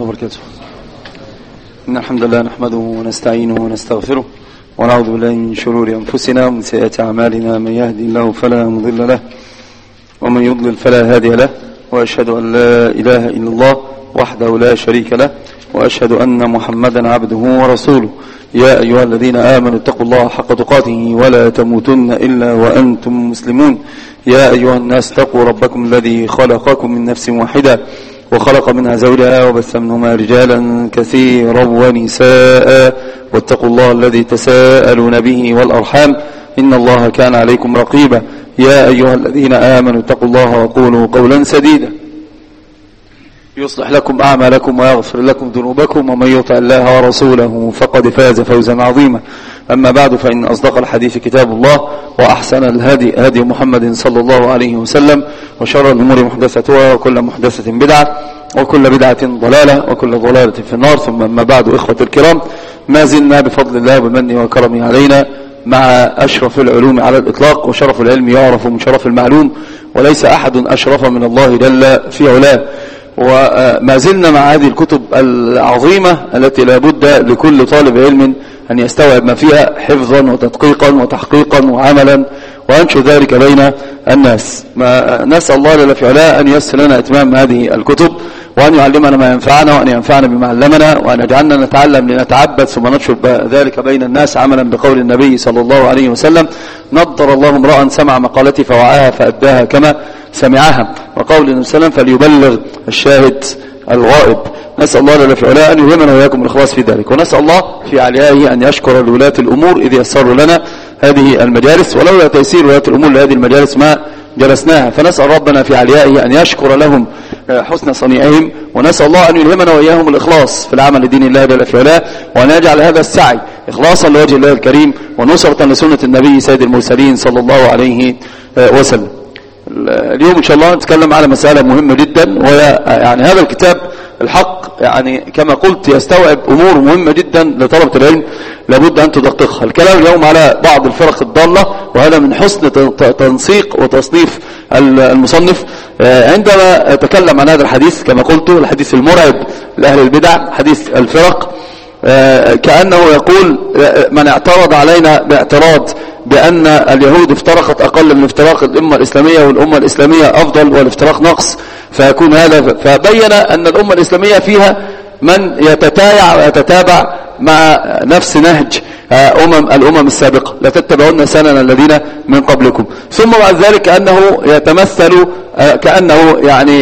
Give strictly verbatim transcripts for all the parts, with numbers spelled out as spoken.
وبركاته. إن الحمد لله نحمده ونستعينه ونستغفره ونعوذ بالله من شرور أنفسنا ومن سيئات أعمالنا. من يهدي الله فلا مضل له ومن يضلل فلا هادي له، وأشهد أن لا إله إلا الله وحده لا شريك له، وأشهد أن محمدا عبده ورسوله. يا أيها الذين آمنوا اتقوا الله حق تقاته ولا تموتن إلا وأنتم مسلمون. يا أيها الناس اتقوا ربكم الذي خلقكم من نفس واحدة وخلق منها زوجها وبث منهما رجالا كثيرا ونساء، واتقوا الله الذي تساءلون به والأرحام إن الله كان عليكم رقيبا. يا أيها الذين آمنوا اتقوا الله وقولوا قولا سديدا يصلح لكم أعمالكم ويغفر لكم ذنوبكم، ومن يطع الله ورسوله فقد فاز فوزا عظيما. أما بعد، فإن أصدق الحديث كتاب الله، وأحسن الهدي هدي محمد صلى الله عليه وسلم، وشر الأمور محدثتها، وكل محدثة بدعة، وكل بدعة ضلالة، وكل ضلالة في النار. ثم أما بعد، إخوة الكرام، ما زلنا بفضل الله وبمنه وكرمه علينا مع أشرف العلوم على الإطلاق، وشرف العلم يعرف من شرف المعلوم، وليس أحد أشرف من الله جل في علاه. وما زلنا مع هذه الكتب العظيمة التي لا بد لكل طالب علم أن يستوعب ما فيها حفظا وتدقيقا وتحقيقا وعملا، وأنشر ذلك بين الناس. ما نسأل الله جل في علاه أن ييسر لنا إتمام هذه الكتب، وأن يعلمنا ما ينفعنا، وأن ينفعنا بما علمنا، وأن يجعلنا نتعلم لنتعبد ثم ننشر ذلك بين الناس عملا بقول النبي صلى الله عليه وسلم: نضر الله امرأ سمع مقالتي فوعاها فأداها كما سمعها، وقول النبي صلى الله عليه وسلم: فليبلغ الشاهد الغائب. نسأل الله جل في علاه أن يلهمنا وإياكم الإخلاص في ذلك، ونسأل الله في عليائه أن يشكر لولاة الأمور إذ يسروا لنا هذه المجالس، ولولا تيسير ولاة الأمور لهذه المجالس ما جلسناها. فنسأل ربنا في عليائه أن يشكر لهم حسن صنيعهم، ونسأل الله أن يلهمنا وإياهم الإخلاص في العمل لدين الله جل في علاه، وأن يجعل هذا السعي إخلاصا لوجه الله الكريم ونصرة لسنة النبي سيد المرسلين صلى الله عليه وسلم. اليوم إن شاء الله نتكلم على مسألة مهمة جدا، وهي يعني هذا الكتاب الحق يعني كما قلت يستوعب أمور مهمة جدا لطلبة العلم لابد أن تدققها. الكلام اليوم على بعض الفرق الضالة، وهذا من حسن تنسيق وتصنيف المصنف عندما تكلم عن هذا الحديث كما قلت، الحديث المرعب لأهل البدع، حديث الفرق، كأنه يقول: من اعترض علينا باعتراض بأن اليهود افترقت أقل من افتراق الأمة الإسلامية، والأمة الإسلامية أفضل والافتراق نقص، فيكون هذا. فبين أن الأمة الإسلامية فيها من يتتايع ويتتابع مع نفس نهج أمم الأمم السابقة، لا تتبعون سنن الذين من قبلكم. ثم بعد ذلك أنه يتمثل كأنه يعني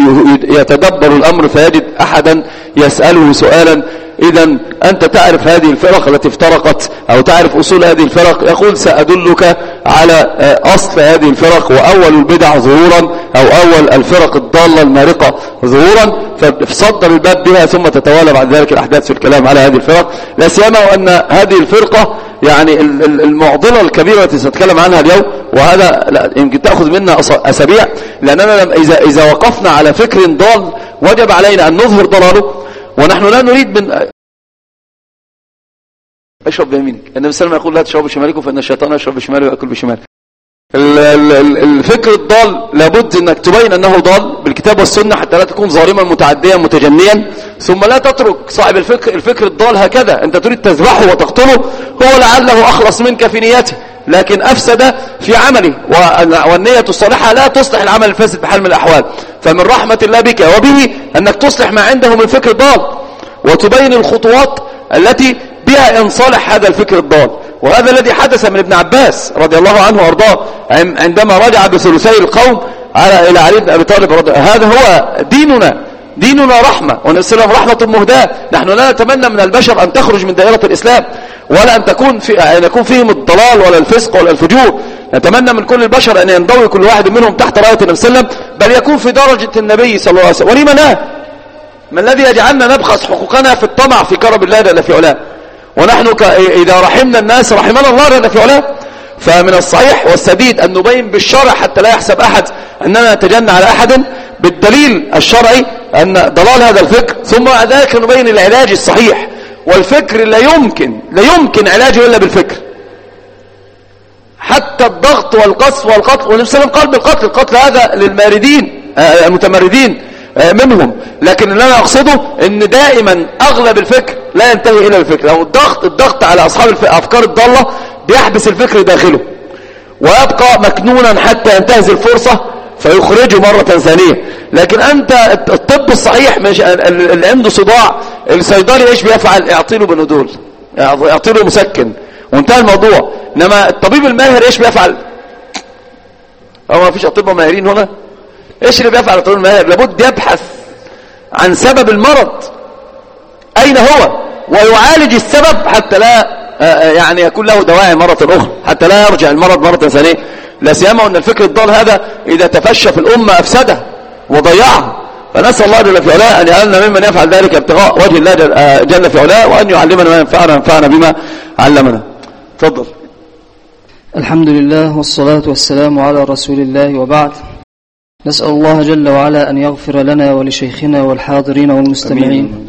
يتدبر الأمر فيجد أحدا يسأله سؤالا: إذا أنت تعرف هذه الفرق التي افترقت أو تعرف أصول هذه الفرق؟ يقول: سأدلك على أصل هذه الفرق وأول البدع ظهورا، أو أول الفرق الضالة المارقة ظهورا، فصدر الباب بها، ثم تتوالى بعد ذلك الأحداث في الكلام على هذه الفرق، لا سيما وأن هذه الفرقة يعني المعضلة الكبيرة التي سنتكلم عنها اليوم، وهذا يمكن تأخذ منا أسابيع، لأننا إذا, إذا وقفنا على فكر ضال وجب علينا أن نظهر ضلاله، ونحن لا نريد من اشرب بيمينك. النبي صلى الله عليه وسلم يقول: لا تشربوا بشمالكم فإن الشيطان يشرب بشماله ويأكل بشماله. الفكر الضال لابد انك تبين انه ضال بالكتاب والسنة حتى لا تكون ظالما متعديا متجنيا، ثم لا تترك صاحب الفكر الفكر الضال هكذا، انت تريد تذبحه وتقتله، هو لعله اخلص منك في نيته لكن افسد في عمله، والنية الصالحة لا تصلح العمل الفاسد بحال من الاحوال. فمن رحمة الله بك وبه انك تصلح ما عنده من فكر ضال، وتبين الخطوات التي بها ان صالح هذا الفكر الضال. وهذا الذي حدث من ابن عباس رضي الله عنه وارضاه عندما رجع بثلثي القوم على الى علي بن ابي طالب رضي. هذا هو ديننا، ديننا رحمة، والإسلام رحمة مهداة. نحن لا نتمنى من البشر أن تخرج من دائرة الإسلام، ولا أن تكون في أن يكون فيهم الضلال ولا الفسق ولا الفجور. نتمنى من كل البشر أن ينضوي كل واحد منهم تحت راية النبي صلى الله عليه وسلم، بل يكون في درجة النبي صلى الله عليه وسلم. ولمن لا؟ ما الذي يجعلنا نبخس حقوقنا في الطمع في كرم الله جل في علاه؟ ونحن إذا رحمنا الناس رحمنا الله جل في علاه. فمن الصحيح والسديد أن نبين بالشرع حتى لا يحسب أحد أننا نتجنى على أحد، بالدليل الشرعي أن ضلال هذا الفكر، ثم بعد ذلك نبين العلاج الصحيح. والفكر لا يمكن لا يمكن علاجه إلا بالفكر، حتى الضغط والقصف والقتل. والنبي صلى الله عليه وسلم قال بالقتل، القتل هذا للماردين المتمردين، منهم. لكن اللي انا اقصده ان دائما اغلب الفكر لا ينتهي الى الفكر. لو الضغط الضغط على اصحاب الافكار الضالة بيحبس الفكر داخله ويبقى مكنونا حتى ينتهز الفرصة فيخرجه مرة ثانية. لكن انت الطب الصحيح مش اللي عنده صداع الصيدلي ايش بيفعل؟ يعطيله بنادول، يعطيله مسكن وانتهى الموضوع. انما الطبيب الماهر ايش بيفعل؟ او ما فيش اطباء ماهرين هنا؟ ايش اللي بيفعل الطبيب الماهر؟ لابد يبحث عن سبب المرض اين هو ويعالج السبب حتى لا يعني يكون له دواعي مرة اخرى، حتى لا يرجع المرض مرة ثانية. لا سيما ان الفكر الضال هذا اذا تفشى في الامة افسدها وضيعها. فنسأل الله جل في علاه ان يجعلنا ممن يفعل ذلك ابتغاء وجه الله جل في علاه، وان يعلمنا ما ينفعنا وينفعنا بما علمنا. تفضل. الحمد لله والصلاة والسلام على رسول الله، وبعد. نسأل الله جل وعلا أن يغفر لنا ولشيخنا والحاضرين والمستمعين.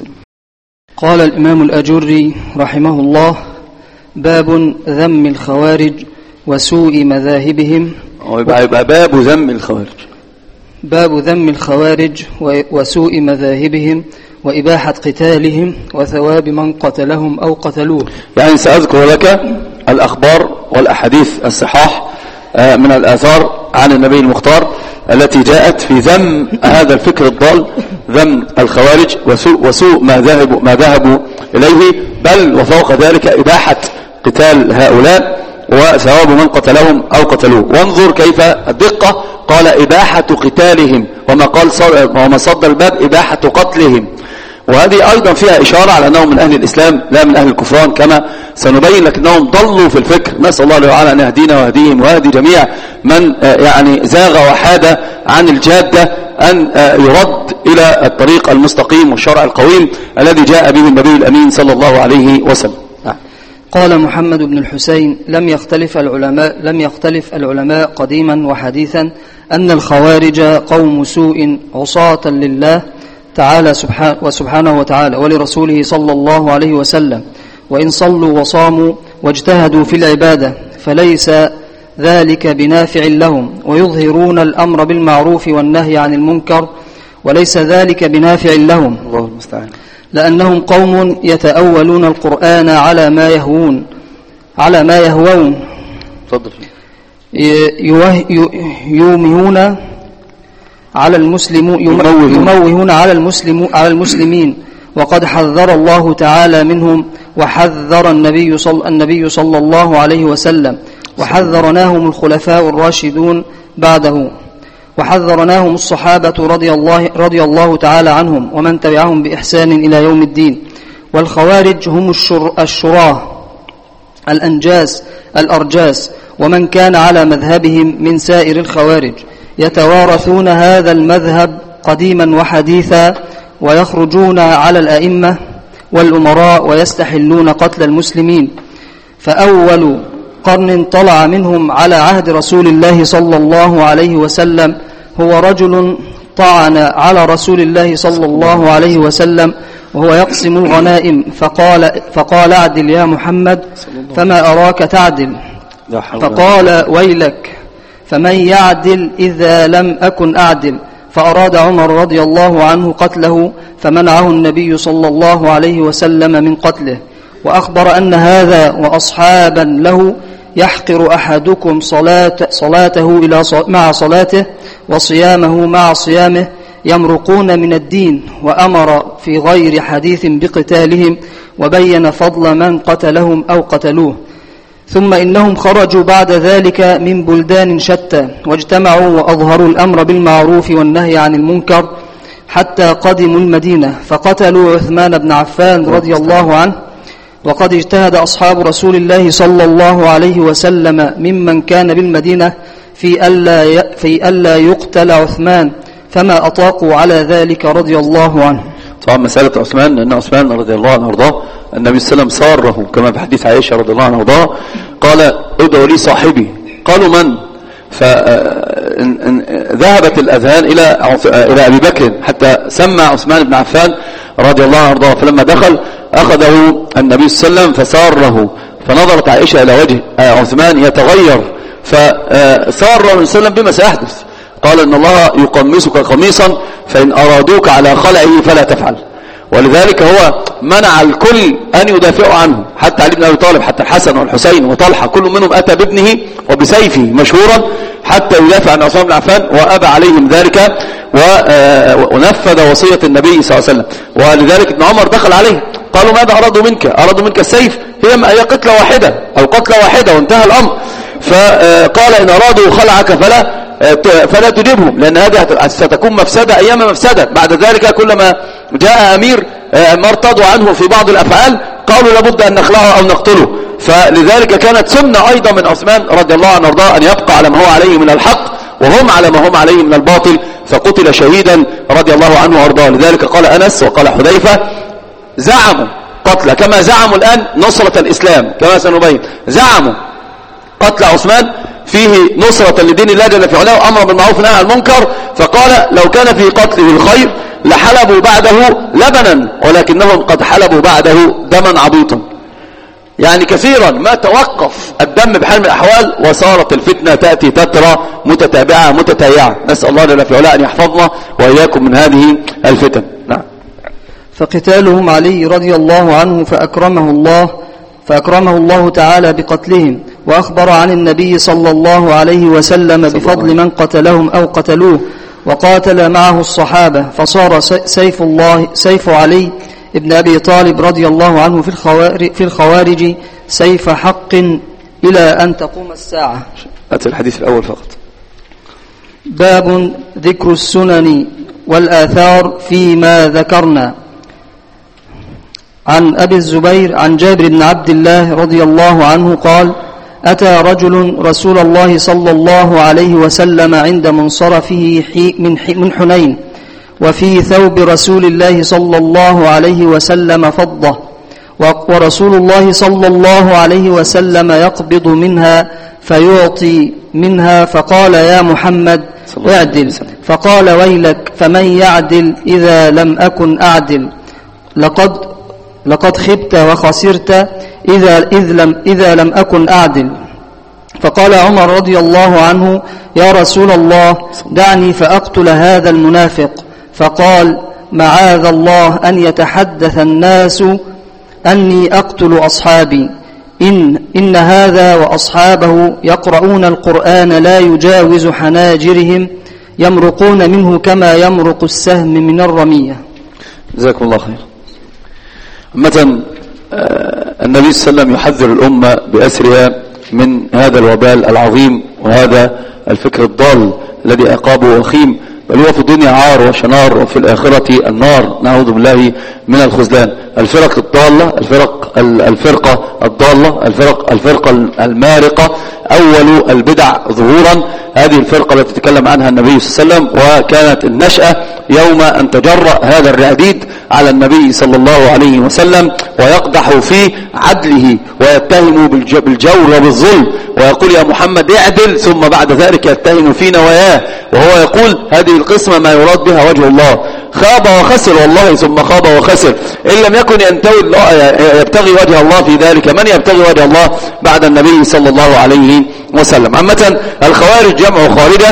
قال الإمام الأجري رحمه الله: باب ذم الخوارج وسوء مذاهبهم. يبقى باب ذم الخوارج، باب ذم الخوارج وسوء مذاهبهم وإباحة قتالهم وثواب من قتلهم أو قتلوه. يعني سأذكر لك الأخبار والأحاديث الصحاح من الآثار عن النبي المختار التي جاءت في ذم هذا الفكر الضال، ذم الخوارج وسوء, وسوء ما ذهبوا ما ذهبوا إليه، بل وفوق ذلك إباحة قتال هؤلاء وثواب من قتلهم أو قتلوه. وانظر كيف الدقة، قال إباحة قتالهم، وما قال وما صد الباب إباحة قتلهم. وهذه أيضا فيها إشارة على أنهم من أهل الإسلام لا من أهل الكفران كما سنبين، لكنهم ضلوا في الفكر. نسأل الله تعالى أن يهدينا ويهديهم ويهدي جميع من يعني زاغ وحاد عن الجادة، أن يرد إلى الطريق المستقيم والشرع القويم الذي جاء به النبي الأمين صلى الله عليه وسلم. قال محمد بن الحسين: لم يختلف العلماء لم يختلف العلماء قديما وحديثا أن الخوارج قوم سوء عصاة لله تعالى وسبحانه وتعالى ولرسوله صلى الله عليه وسلم، وإن صلوا وصاموا واجتهدوا في العبادة فليس ذلك بنافع لهم، ويظهرون الأمر بالمعروف والنهي عن المنكر وليس ذلك بنافع لهم، الله المستعان، لأنهم قوم يتأولون القرآن على ما يهوون على ما يهوون يومهون على المسلم يموهون على المسلم على المسلمين، وقد حذر الله تعالى منهم، وحذر النبي صلى النبي صلى الله عليه وسلم، وحذرناهم الخلفاء الراشدون بعده، وحذرناهم الصحابة رضي الله رضي الله تعالى عنهم ومن تبعهم بإحسان إلى يوم الدين. والخوارج هم الشر الشراه الأنجاس الأرجاس، ومن كان على مذهبهم من سائر الخوارج، يتوارثون هذا المذهب قديما وحديثا، ويخرجون على الأئمة والأمراء ويستحلون قتل المسلمين. فأول قرن طلع منهم على عهد رسول الله صلى الله عليه وسلم هو رجل طعن على رسول الله صلى الله عليه وسلم وهو يقسم الغنائم، فقال, فقال اعدل يا محمد فما أراك تعدل، فقال ويلك فمن يعدل إذا لم أكن أعدل، فأراد عمر رضي الله عنه قتله، فمنعه النبي صلى الله عليه وسلم من قتله. وأخبر أن هذا وأصحابا له يحقر أحدكم صلاة صلاته إلى مع صلاته وصيامه مع صيامه، يمرقون من الدين، وأمر في غير حديث بقتالهم، وبين فضل من قتلهم أو قتلوه. ثم إنهم خرجوا بعد ذلك من بلدان شتى، واجتمعوا وأظهروا الأمر بالمعروف والنهي عن المنكر حتى قدموا المدينة، فقتلوا عثمان بن عفان رضي الله عنه. وقد اجتهد أصحاب رسول الله صلى الله عليه وسلم ممن كان بالمدينة في ألا, في ألا يقتل عثمان، فما أطاقوا على ذلك رضي الله عنه. طبعا مسألة عثمان، لأن عثمان رضي الله عنه وارضاه النبي صلى الله عليه وسلم صاره كما في حديث عائشة رضي الله عنها وارضاه، قال ادعوا لي صاحبي، قالوا من؟ فذهبت الأذهان إلى إلى أبي بكر حتى سمع عثمان بن عفان رضي الله عنه وارضاه، فلما دخل أخذه النبي صلى الله عليه وسلم فساره، فنظرت عائشة إلى وجه عثمان يتغير، فسار النبي صلى الله عليه وسلم بما سيحدث، قال إن الله يقمصك قميصا فإن أرادوك على خلعه فلا تفعل. ولذلك هو منع الكل أن يدافعوا عنه، حتى علي بن أبي طالب، حتى الحسن والحسين وطلحة، كل منهم أتى بابنه وبسيفه مشهورا حتى يدافع عن عثمان بن عفان، وأبى عليهم ذلك ونفذ وصية النبي صلى الله عليه وسلم. ولذلك ابن عمر دخل عليه قالوا ماذا أرادوا منك؟ أرادوا منك السيف؟ هي قتلة واحدة أو قتلة واحدة وانتهى الأمر. فقال إن أرادوا خلعك فلا فلا تجيبهم، لأن هذه ستكون مفسدة أيام مفسدة. بعد ذلك كلما جاء أمير ما ارتضوا عنه في بعض الأفعال قالوا لابد أن نخلعه أو نقتله. فلذلك كانت سنة أيضا من عثمان رضي الله عنه وارضاه أن يبقى على ما هو عليه من الحق وهم على ما هم عليه من الباطل، فقتل شهيدا رضي الله عنه وارضاه. لذلك قال أنس وقال حذيفة زعموا قتل كما زعموا الآن نصرة الإسلام، كما سنبين زعموا قتل عثمان فيه نصرة لدين الله جل في علاه وأمر بالمعروف ونهى عن المنكر، فقال لو كان في قتله الخير لحلبوا بعده لبنا ولكنهم قد حلبوا بعده دما عبيطا. يعني كثيرا ما توقف الدم بحال من الأحوال وصارت الفتنة تأتي تترى متتابعة متتايعة. نسأل الله جل في علاه أن يحفظنا وإياكم من هذه الفتن. نعم. فقتالهم علي رضي الله عنه فأكرمه الله فأكرمه الله تعالى بقتلهم، وأخبر عن النبي صلى الله عليه وسلم بفضل من قتلهم أو قتلوه، وقاتل معه الصحابة، فصار سيف الله سيف علي ابن أبي طالب رضي الله عنه في الخوارج, في الخوارج سيف حق إلى أن تقوم الساعة. أتى الحديث الأول فقط. باب ذكر السنن والآثار فيما ذكرنا. عن أبي الزبير عن جابر بن عبد الله رضي الله عنه قال: أتى رجل رسول الله صلى الله عليه وسلم عند منصرفه من حنين، وفي ثوب رسول الله صلى الله عليه وسلم فضة، ورسول الله صلى الله عليه وسلم يقبض منها فيعطي منها، فقال: يا محمد اعدل. فقال: ويلك، فمن يعدل إذا لم أكن أعدل؟ لقد لقد خبت وخسرت إذا, إذ لم إذا لم أكن أعدل. فقال عمر رضي الله عنه: يا رسول الله، دعني فأقتل هذا المنافق. فقال: معاذ الله أن يتحدث الناس أني أقتل أصحابي، إن, إن هذا وأصحابه يقرؤون القرآن لا يجاوز حناجرهم، يمرقون منه كما يمرق السهم من الرمية. جزاكم الله خير. مثلا النبي صلى الله عليه وسلم يحذر الأمة بأسرها من هذا الوبال العظيم وهذا الفكر الضال الذي عقابه وخيم، بل هو في الدنيا عار وشنار وفي الآخرة النار، نعوذ بالله من الخذلان. الفرق الضالة، الفرق الفرقة الضالة، الفرق الفرقة المارقة، أول البدع ظهورا، هذه الفرقة التي تكلم عنها النبي صلى الله عليه وسلم، وكانت النشأة يوم أن تجرأ هذا الرعديد على النبي صلى الله عليه وسلم ويقدح في عدله ويتهم بالجور وبالظلم ويقول: يا محمد اعدل، ثم بعد ذلك يتهم في نواياه وهو يقول: هذه القسمة ما يراد بها وجه الله. خاب وخسر والله، ثم خاب وخسر. إن لم يكن ينتوي الله يبتغي وجه الله في ذلك، من يبتغي وجه الله بعد النبي صلى الله عليه وسلم؟ عامة الخوارج جمع خارجة،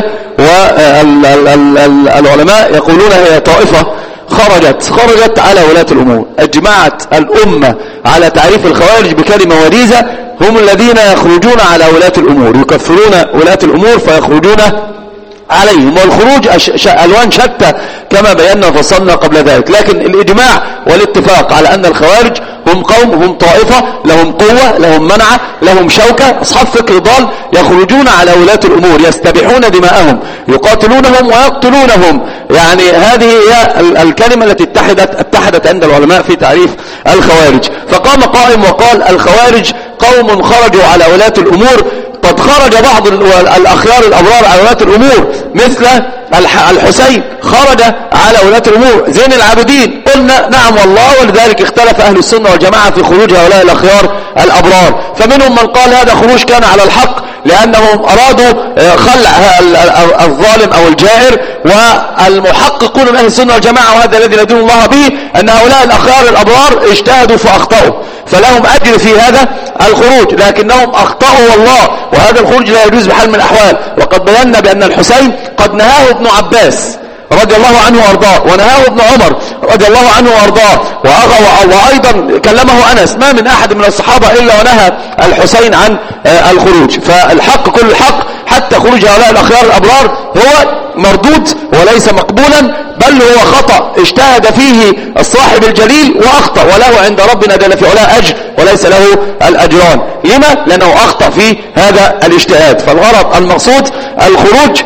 والعلماء يقولون هي طائفة خرجت خرجت على ولاة الأمور. أجمعت الأمة على تعريف الخوارج بكلمة وريزة: هم الذين يخرجون على ولاة الأمور، يكفرون ولاة الأمور فيخرجون عليهم. والخروج ألوان شتى كما بينا وفصلنا قبل ذلك، لكن الإجماع والاتفاق على أن الخوارج هم قوم، هم طائفة لهم قوة، لهم منعة، لهم شوكة، أصحاب فكر ضال، يخرجون على ولاة الأمور، يستبيحون دماءهم، يقاتلونهم ويقتلونهم. يعني هذه هي الكلمة التي اتحدت اتحدت عند العلماء في تعريف الخوارج. فقام قائم وقال: الخوارج قوم خرجوا على ولاة الأمور. قد خرج بعض الأخيار الأبرار على ولاة الأمور، مثل الحسين خرج على ولاة الأمور، زين العابدين. قلنا نعم والله، ولذلك اختلف أهل السنة والجماعة في خروج هؤلاء الأخيار الأبرار. فمنهم من قال هذا خروج كان على الحق لأنهم أرادوا خلع الظالم أو الجائر، والمحققون من أهل السنة والجماعة وهذا الذي ندين الله به أن هؤلاء الأخيار الأبرار اجتهدوا فأخطأوا، فلهم أجر في هذا الخروج، لكنهم أخطأوا والله، وهذا الخروج لا يجوز بحال من الأحوال. وقد بينا بأن الحسين قد نهاه ابن عباس رضي الله عنه وارضاه، ونهاه ابن عمر رضي الله عنه وارضاه، وأيضا كلمه أنس. ما من أحد من الصحابة إلا ونهى الحسين عن الخروج. فالحق كل الحق، حتى خروج هؤلاء الأخيار الأبرار هو مردود وليس مقبولا، بل هو خطأ اجتهد فيه الصاحب الجليل وأخطأ، وله عند ربنا جل في علاه أجر وليس له الأجران. لما؟ لأنه أخطأ في هذا الاجتهاد. فالغرض المقصود الخروج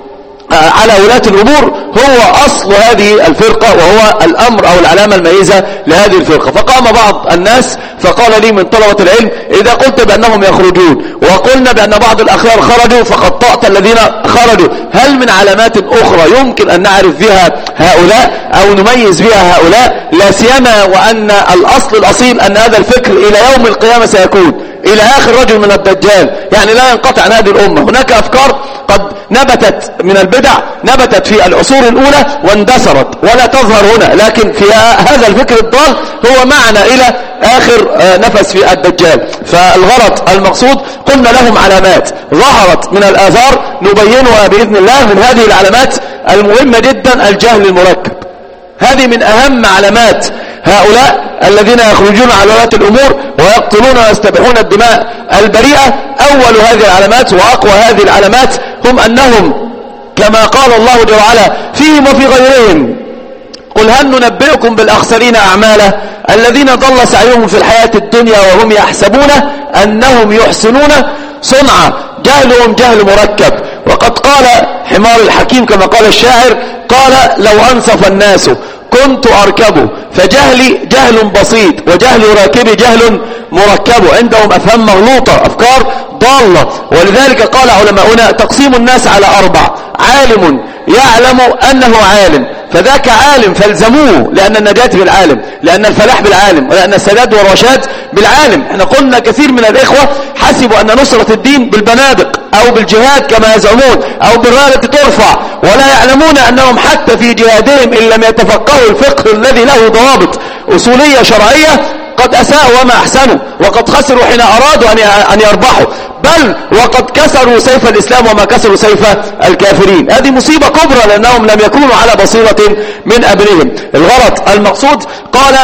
على ولاة الأمور هو أصل هذه الفرقة، وهو الأمر أو العلامة المميزة لهذه الفرقة. فقام بعض الناس فقال لي من طلبة العلم: إذا قلت بأنهم يخرجون وقلنا بأن بعض الأخيار خرجوا فخطأت الذين خرجوا، هل من علامات أخرى يمكن أن نعرف بها هؤلاء أو نميز بها هؤلاء؟ لا سيما وأن الأصل الأصيل أن هذا الفكر إلى يوم القيامة سيكون، إلى آخر رجل من الدجال، يعني لا ينقطع عن هذه الأمة. هناك أفكار قد نبتت من البدع، نبتت في العصور الأولى واندثرت ولا تظهر هنا، لكن في هذا الفكر الضال هو معنا إلى آخر نفس في الدجال. فالغرض المقصود قلنا لهم علامات ظهرت من الآثار نبينها بإذن الله. من هذه العلامات المهمة جدا الجهل المركب، هذه من أهم علامات هؤلاء الذين يخرجون على ولاة الأمور ويقتلون ويستبيحون الدماء البريئة. أول هذه العلامات وأقوى هذه العلامات هم أنهم كما قال الله جل وعلا فيهم وفي غيرهم: قل هل ننبئكم بالأخسرين أعمالا الذين ضل سعيهم في الحياة الدنيا وهم يحسبون أنهم يحسنون صنعا. جهلهم جهل مركب. وقد قال حمار الحكيم كما قال الشاعر: قال لو أنصف الناس كنت أركبه، فجهلي جهل بسيط وجهل راكبي جهل مركب. عندهم أفهام مغلوطة، أفكار ضالة. ولذلك قال علماؤنا: تقسيم الناس على أربع: عالم يعلم أنه عالم فذاك عالم فالزموه، لأن النجاة بالعالم، لأن الفلاح بالعالم، ولأن السداد والرشاد بالعالم. احنا قلنا كثير من الإخوة حسبوا أن نصرة الدين بالبنادق أو بالجهاد كما يزعمون أو بالراية ترفع، ولا يعلمون أنهم حتى في جهادهم إن لم يتفقهوا الفقه الذي له ضوابط أصولية شرعية قد أساءوا وما أحسنوا، وقد خسروا حين أرادوا أن يربحوا، بل وقد كسروا سيف الإسلام وما كسروا سيف الكافرين. هذه مصيبة كبرى لأنهم لم يكونوا على بصيرة من أبنهم. الغرض المقصود قال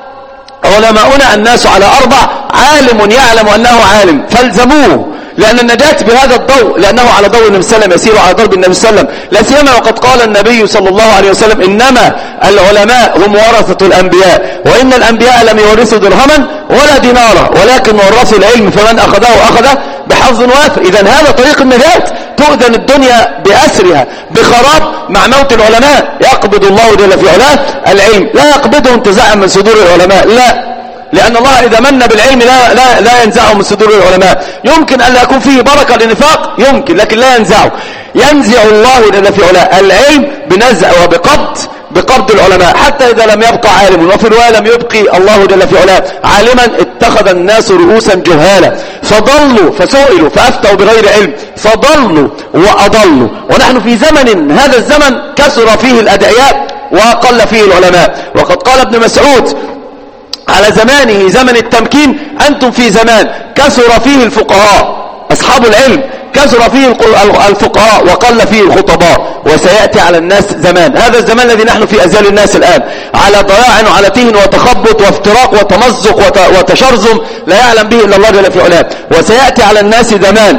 علماؤنا: الناس على أربع: عالم يعلم أنه عالم فالزموه، لأن النجاة بهذا الضوء، لأنه على ضوء النبي صلى الله عليه وسلم يسير على ضرب النبي صلى الله عليه وسلم، لا سيما وقد قال النبي صلى الله عليه وسلم: إنما العلماء هم ورثة الأنبياء، وإن الأنبياء لم يورثوا درهما ولا دينارا ولكن ورثوا العلم، فمن أخذه أخذ بحظ وافر. إذن هذا طريق النجاة. تؤذن الدنيا بأسرها بخراب مع موت العلماء. يقبض الله جل في علاه العلم، لا يقبضه انتزاعا من صدور العلماء، لا، لأن الله إذا من بالعلم لا, لا, لا ينزعه من صدور العلماء. يمكن أن لا يكون فيه بركة لنفاق، يمكن، لكن لا ينزعه. ينزع الله جل في علاه العلم بنزع وبقبض بقبض العلماء، حتى إذا لم يبقى عالم. وفي رواية: لم يبقي الله جل في علاه عالما اتخذ الناس رؤوسا جهالا فضلوا فسئلوا فأفتوا بغير علم فضلوا وأضلوا. ونحن في زمن، هذا الزمن كثر فيه الأدعياء وقل فيه العلماء. وقد قال ابن مسعود على زمانه زمن التمكين: أنتم في زمان كثر فيه الفقهاء أصحاب العلم، كثر فيه الفقهاء وقل فيه الخطباء، وسيأتي على الناس زمان، هذا الزمان الذي نحن في أزال الناس الآن، على ضياع وعلى تهن وتخبط وافتراق وتمزق وتشرذم لا يعلم به إلا الله جل في علاه. وسيأتي على الناس زمان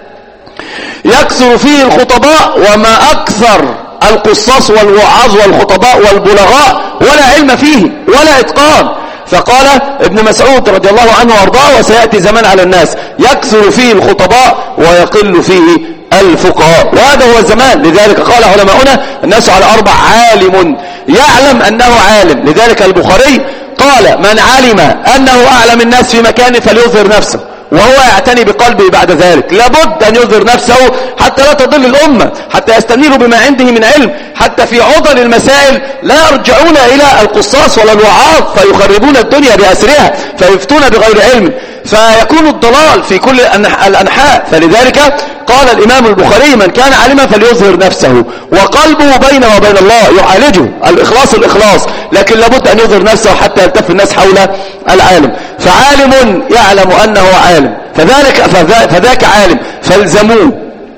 يكثر فيه الخطباء وما أكثر القصاص والوعاظ والخطباء والبلغاء، ولا علم فيه ولا إتقان. فقال ابن مسعود رضي الله عنه وارضاه: وسيأتي زمان على الناس يكثر فيه الخطباء ويقل فيه الفقهاء. وهذا هو الزمان. لذلك قال علماؤنا: الناس على أربع: عالم يعلم أنه عالم. لذلك البخاري قال: من علم أنه أعلم الناس في مكان فليظهر نفسه، وهو يعتني بقلبه بعد ذلك. لابد أن يظهر نفسه حتى لا تضل الأمة، حتى يستنيروا بما عنده من علم، حتى في عضل المسائل لا يرجعون إلى القصاص ولا الوعاظ فيخربون الدنيا بأسرها فيفتون بغير علم. فيكون الضلال في كل الأنحاء. فلذلك قال الإمام البخاري: من كان عالما فليظهر نفسه وقلبه بينه وبين الله، يعالجه الإخلاص الإخلاص، لكن لابد أن يظهر نفسه حتى يلتف الناس حول العالم. فعالم يعلم أنه عالم فذلك فذاك عالم فالزموه،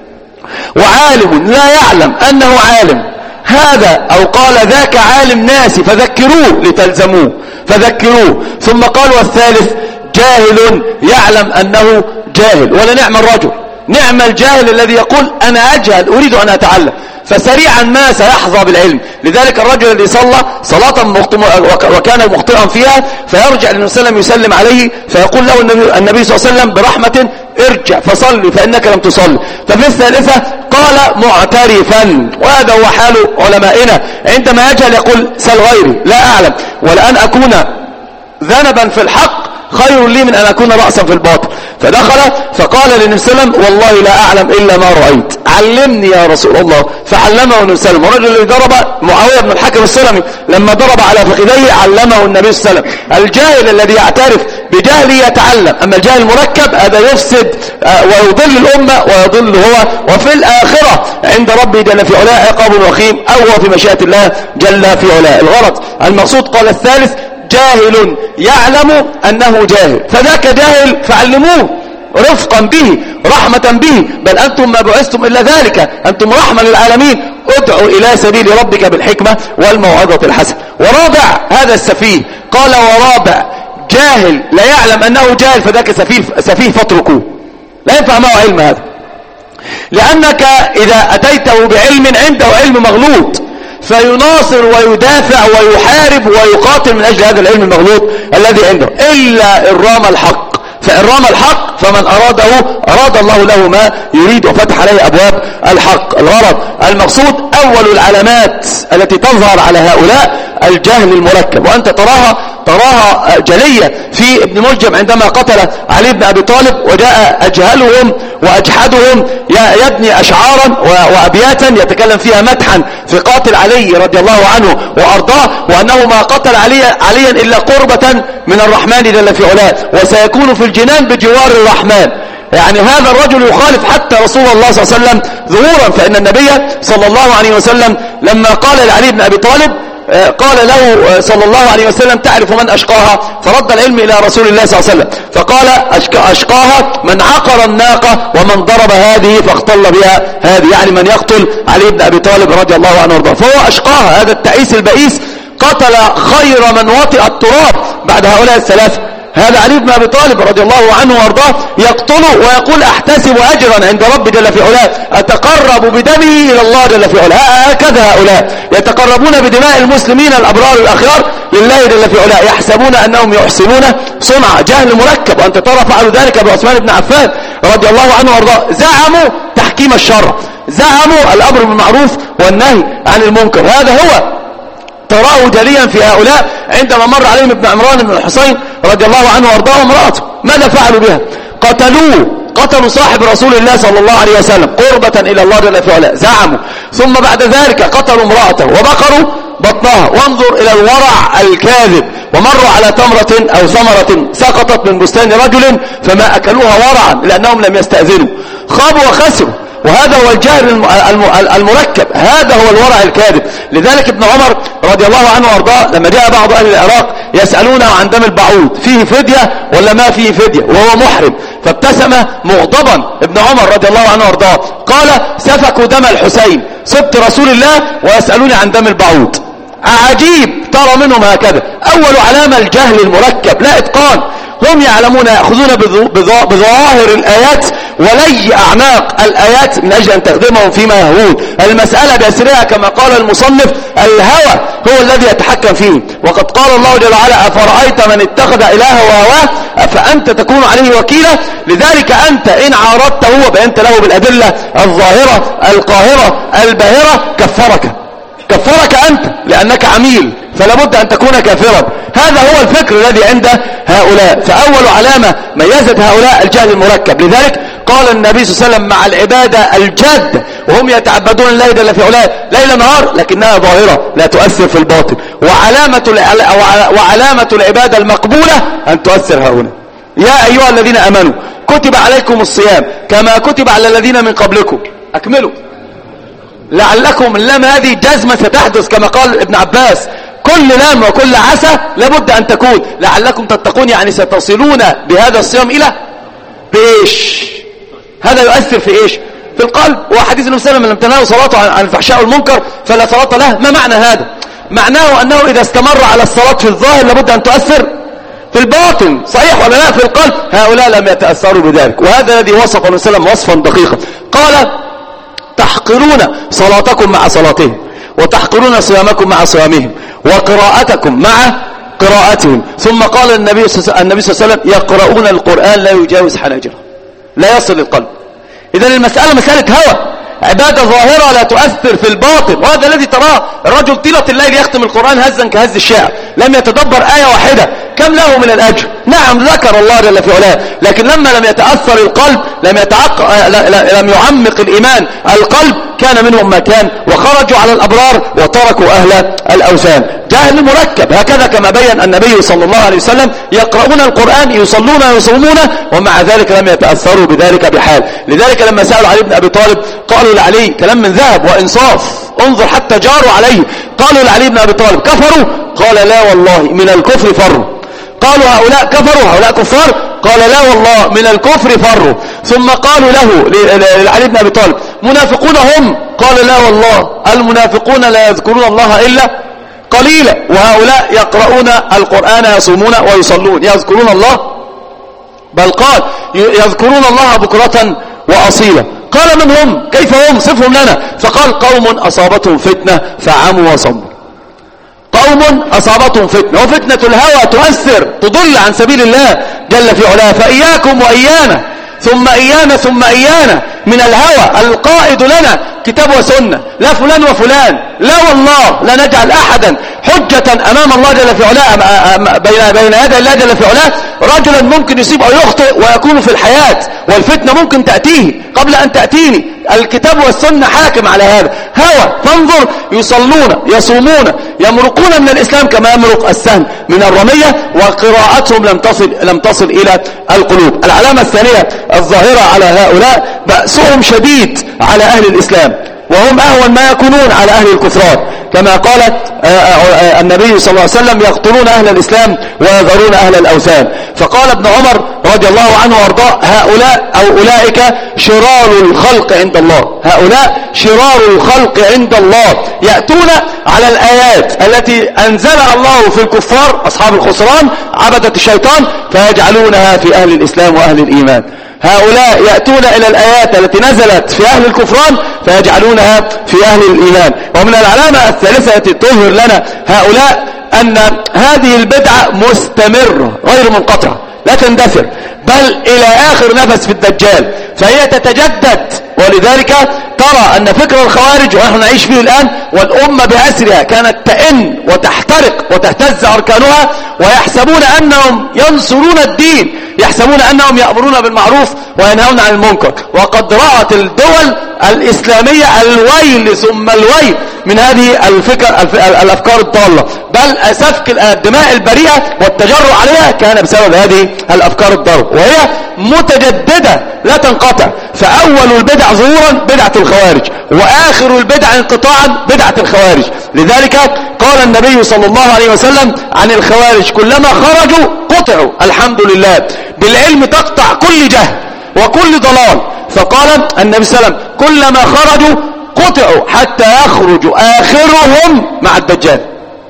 وعالم لا يعلم أنه عالم هذا، أو قال ذاك عالم ناس فذكروه لتلزموه فذكروه. ثم قال: والثالث جاهل يعلم أنه جاهل. ولا نعم الرجل، نعم الجاهل الذي يقول أنا أجهل أريد أن أتعلم، فسريعا ما سيحظى بالعلم. لذلك الرجل الذي صلى صلاة وكان مخطئا فيها فيرجع للنبي صلى الله عليه وسلم يسلم عليه فيقول له النبي, النبي صلى الله عليه وسلم برحمة: ارجع فصلي فإنك لم تصلي. ففي الثالثة قال: معترفا. وهذا هو حال علمائنا، عندما يجهل يقول: سل غيري لا أعلم، ولأن أكون ذنبا في الحق خير لي من أن أكون رأسا في الباطل. فدخل فقال للنبي صلى الله عليه وسلم: والله لا أعلم إلا ما رأيت، علمني يا رسول الله. فعلمه النبي صلى الله عليه وسلم. والرجل الذي ضرب معاوية بن الحكم السلمي لما ضرب على فخذيه علمه النبي صلى الله عليه وسلم. الجاهل الذي يعترف بجهله يتعلم، أما الجاهل المركب هذا يفسد ويضل الأمة ويضل هو، وفي الآخرة عند ربي جل في علاه عقاب وخيم، أو هو في مشيئة الله جل في علاه. الغرض المقصود قال الثالث: جاهل يعلم أنه جاهل، فذاك جاهل فعلموه رفقا به رحمة به، بل أنتم ما بعثتم إلا ذلك، أنتم رحمة للعالمين. ادعوا إلى سبيل ربك بالحكمة والموعظة الحسنة. ورابع هذا السفيه، قال: ورابع جاهل لا يعلم أنه جاهل، فذاك سفيه, سفيه فاتركوه، لا ينفع معه علم هذا، لأنك إذا أتيته بعلم عنده علم مغلوط فيناصر ويدافع ويحارب ويقاتل من أجل هذا العلم المغلوط الذي عنده، إلا إرام الحق. فإرام الحق فمن أراده أراد الله له ما يريد وفتح عليه أبواب الحق. الغرض المقصود أول العلامات التي تظهر على هؤلاء الجهل المركب، وأنت تراها تراها جلية في ابن ملجم عندما قتل علي بن أبي طالب، وجاء أجهلهم وأجحدهم يبني أشعارا وأبياتا يتكلم فيها مدحا في قاتل علي رضي الله عنه وأرضاه، وأنه ما قتل علي عليا إلا قربة من الرحمن جل في علاه، وسيكون في الجنان بجوار الرحمن. يعني هذا الرجل يخالف حتى رسول الله صلى الله عليه وسلم ظهورا، فإن النبي صلى الله عليه وسلم لما قال لعلي بن أبي طالب قال له صلى الله عليه وسلم: تعرف من أشقاها؟ فرد العلم إلى رسول الله صلى الله عليه وسلم فقال: أشقاها من عقر الناقة ومن ضرب هذه فاختل بها هذه، يعني من يقتل علي بن أبي طالب رضي الله عنه وارضاه، فهو أشقاها. هذا التعيس البئيس قتل خير من وطئ التراب بعد هؤلاء الثلاثة. هذا علي بن أبي طالب رضي الله عنه وارضاه يقتله ويقول: احتسب أجرا عند رب جل في علاه، أتقرب بدمه إلى الله جل في علاه. هكذا هؤلاء يتقربون بدماء المسلمين الأبرار الأخيار لله جل في علاه، يحسبون أنهم يحسنون صنعا. جهل مركب، وأنت ترى فعلوا ذلك بعثمان بن عفان رضي الله عنه وارضاه. زعموا تحكيم الشرع، زعموا الأمر بالمعروف والنهي عن المنكر. هذا هو تراه جليا في هؤلاء عندما مر عليهم ابن عمران بن الحسين رضي الله عنه وارضاه وامراته، ماذا فعلوا بها؟ قتلوه، قتلوا صاحب رسول الله صلى الله عليه وسلم قربة إلى الله جل في علاه، زعموا. ثم بعد ذلك قتلوا امرأته وبقروا بطنها. وانظر إلى الورع الكاذب، ومروا على تمرة أو ثمرة سقطت من بستان رجل فما أكلوها ورعا لأنهم لم يستأذنوا، خابوا وخسروا. وهذا هو الجهل المركب، هذا هو الورع الكاذب. لذلك ابن عمر رضي الله عنه وارضاه لما جاء بعض أهل العراق يسألونه عن دم البعوض، فيه فدية ولا ما فيه فدية، وهو محرم، فابتسم مغضبا ابن عمر رضي الله عنه وارضاه قال: سفكوا دم الحسين سبت رسول الله ويسألوني عن دم البعوض. عجيب ترى منهم هكذا. أول علامة الجهل المركب، لا إتقان. هم يعلمون يأخذون بظواهر الآيات ولي أعناق الآيات من أجل أن تخدمهم فيما يهون. المسألة بأسرها كما قال المصنف: الهوى هو الذي يتحكم فيه. وقد قال الله جل وعلا: أفرأيت من اتخذ إلهه وهواه أفأنت تكون عليه وكيلا. لذلك أنت إن عارضته وبينت له بالأدلة الظاهرة القاهرة الباهرة كفرك كفرك أنت لأنك عميل، فلا بد أن تكون كافرا. هذا هو الفكر الذي عند هؤلاء. فأول علامة ميزت هؤلاء الجهل المركب. لذلك قال النبي صلى الله عليه وسلم: مع العبادة الجاد، وهم يتعبدون الله جل في علاه ليل نهار لكنها ظاهرة لا تؤثر في الباطن. وعلامة وعلامة العبادة المقبولة أن تؤثر هؤلاء. يا أيها الذين آمنوا كتب عليكم الصيام كما كتب على الذين من قبلكم. أكملوا. لعلكم، اللام هذه جزمة ستحدث كما قال ابن عباس، كل لام وكل عسى لابد أن تكون لعلكم تتقون، يعني ستصلون بهذا الصيام إلى بإيش؟ هذا يؤثر في إيش؟ في القلب. وحديث النبي صلى الله عليه وسلم لم تنهوا صلاته عن الفحشاء والمنكر فلا صلاة له. ما معنى هذا؟ معناه أنه إذا استمر على الصلاة في الظاهر لابد أن تؤثر في الباطن، صحيح ولا لا؟ في القلب. هؤلاء لم يتأثروا بذلك، وهذا الذي وصف النبي صلى الله عليه وسلم وصفا دقيقا. قال تحقرون صلاتكم مع صلاتهم، وتحقرون صيامكم مع صيامهم، وقراءتكم مع قراءتهم. ثم قال النبي صلى الله عليه وسلم يقرؤون القرآن لا يجاوز حناجره، لا يصل للقلب. إذا المسألة مسألة هوى، عبادة ظاهرة لا تؤثر في الباطن. وهذا الذي تراه الرجل طيلة الليل يختم القرآن هزا كهز الشاعر، لم يتدبر آية واحدة، كم له من الأجر؟ نعم ذكر الله جل في علاه، لكن لما لم يتأثر القلب، لم يتعق... لم يعمق الإيمان القلب، كان منهم ما كان، وخرجوا على الأبرار وتركوا أهل الأوثان. جهل مركب، هكذا كما بين النبي صلى الله عليه وسلم يقرؤون القرآن يصلون ويصومون ومع ذلك لم يتأثروا بذلك بحال. لذلك لما سألوا علي بن أبي طالب قالوا لعلي كلام من ذهب وإنصاف، انظر حتى جاروا عليه، قالوا لعلي بن أبي طالب كفروا؟ قال لا والله من الكفر فروا. قالوا هؤلاء كفروا هؤلاء كفار؟ قال لا والله من الكفر فروا. ثم قالوا له لعلي بن أبي طالب منافقون هم؟ قال لا والله المنافقون لا يذكرون الله إلا قليلا، وهؤلاء يقرؤون القرآن يصومون ويصلون يذكرون الله، بل قال يذكرون الله بكرة وأصيلا. قال من هم؟ كيف هم؟ صفهم لنا. فقال قوم أصابتهم فتنة فعموا وصموا. قوم أصابتهم فتنة، وفتنة الهوى تؤثر تضل عن سبيل الله جل في علاه. فإياكم وإيانا ثم إيانا ثم إيانا من الهوى. القائد لنا كتاب وسنة، لا فلان وفلان، لا والله لا نجعل أحدا حجة أمام الله جل في علاه، بين بين يدي الله جل في علاه. رجلا ممكن يصيب أو يخطئ ويكون في الحياة، والفتنة ممكن تأتيه قبل أن تأتيني. الكتاب والسنة حاكم على هذا. هوى، فانظر يصلون يصومون يمرقون من الإسلام كما يمرق السهم من الرمية، وقراءتهم لم تصل لم تصل إلى القلوب. العلامة الثانية الظاهرة على هؤلاء بأسهم شديد على أهل الإسلام، وهم أهون ما يكونون على أهل الكفران، كما قالت النبي صلى الله عليه وسلم يقتلون أهل الإسلام ويذرون أهل الأوثان. فقال ابن عمر رضي الله عنه وارضاه هؤلاء أو أولئك شرار الخلق عند الله، هؤلاء شرار الخلق عند الله، يأتون على الآيات التي أنزلها الله في الكفار أصحاب الخسران عبدة الشيطان فيجعلونها في أهل الإسلام وأهل الإيمان. هؤلاء يأتون إلى الآيات التي نزلت في أهل الكفران فيجعلونها في أهل الإيمان. ومن العلامة الثالثة التي تظهر لنا هؤلاء أن هذه البدعة مستمرة غير منقطعة لا تندثر، بل إلى آخر نفس في الدجال، فهي تتجدد. ولذلك ترى أن فكر الخوارج ونحن نعيش فيه الآن والأمة بأسرها كانت تئن وتحترق وتهتز أركانها، ويحسبون أنهم ينصرون الدين، يحسبون أنهم يأمرون بالمعروف وينهون عن المنكر. وقد رأت الدول الإسلامية الويل ثم الويل من هذه الفكر الأفكار الضالة، بل سفك الدماء البريئة والتجرؤ عليها كان بسبب هذه الأفكار الضالة، وهي متجددة لا تنقطع. فأول البدع ظهورا بدعة الخوارج، وآخر البدع انقطاعا بدعة الخوارج. لذلك قال النبي صلى الله عليه وسلم عن الخوارج كلما خرجوا قطعوا، الحمد لله بالعلم تقطع كل جهل وكل ضلال. فقال النبي صلى الله عليه وسلم كلما خرجوا قطعوا حتى يخرج آخرهم مع الدجال.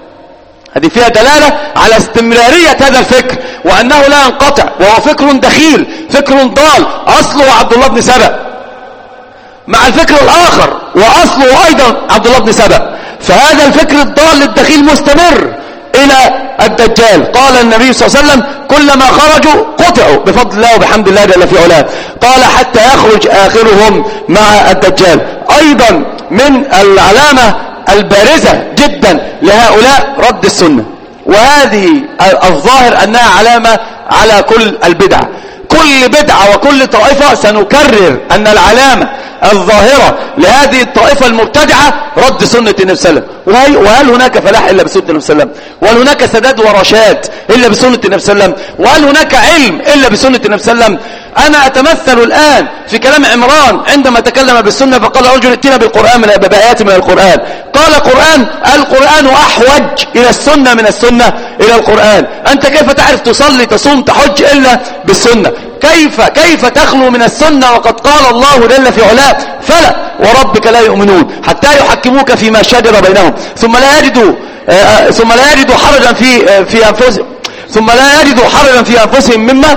هذه فيها دلالة على استمرارية هذا الفكر، وأنه لا ينقطع، وهو فكر دخيل فكر ضال أصله عبد الله بن سبأ مع الفكر الآخر وأصله أيضا عبد الله بن سبأ. فهذا الفكر الضال الدخيل مستمر إلى الدجال. قال النبي صلى الله عليه وسلم كلما خرجوا قطعوا بفضل الله وبحمد الله جل في علاه. قال حتى يخرج آخرهم مع الدجال. أيضا من العلامة البارزة جدا لهؤلاء رد السنة، وهذه الظاهر أنها علامة على كل البدع. كل بدعة وكل طائفة سنكرر أن العلامة الظاهرة لهذه الطائفة المبتدعة رد سنة النبي صلى الله عليه وسلم. وهل هناك فلاح إلا بسنة النبي صلى الله عليه وسلم؟ وهل هناك سداد ورشاد إلا بسنة النبي صلى الله عليه وسلم؟ وهل هناك علم إلا بسنة النبي صلى الله عليه وسلم؟ أنا أتمثل الآن في كلام عمران عندما تكلم بالسنة فقال رجل ائتنا بالقرآن من بآيات من القرآن. قال قرآن القرآن أحوج إلى السنة من السنة إلى القرآن. أنت كيف تعرف تصلي تصوم تحج إلا بالسنة؟ كيف كيف تخلو من السنة وقد قال الله جل في علاه فلا وربك لا يؤمنون حتى يحكموك فيما شجر بينهم ثم لا يجدوا آه ثم لا يجدوا حرجا في آه في أنفسهم ثم لا يجدوا حرجا في أنفسهم مما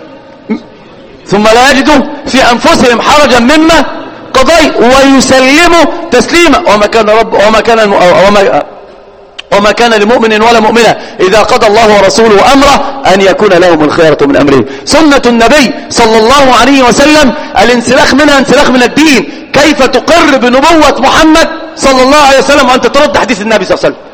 ثم لا يجدوا في أنفسهم حرجا مما قضيت ويسلموا تسليما وما كان رب وما كان وما وما كان لمؤمن ولا مؤمنة إذا قضى الله ورسوله أمره أن يكون لهم الخيرة من أمره. سنة النبي صلى الله عليه وسلم الانسلاخ منها انسلاخ من الدين. كيف تقر بنبوة محمد صلى الله عليه وسلم وأنت ترد حديث النبي صلى الله عليه وسلم؟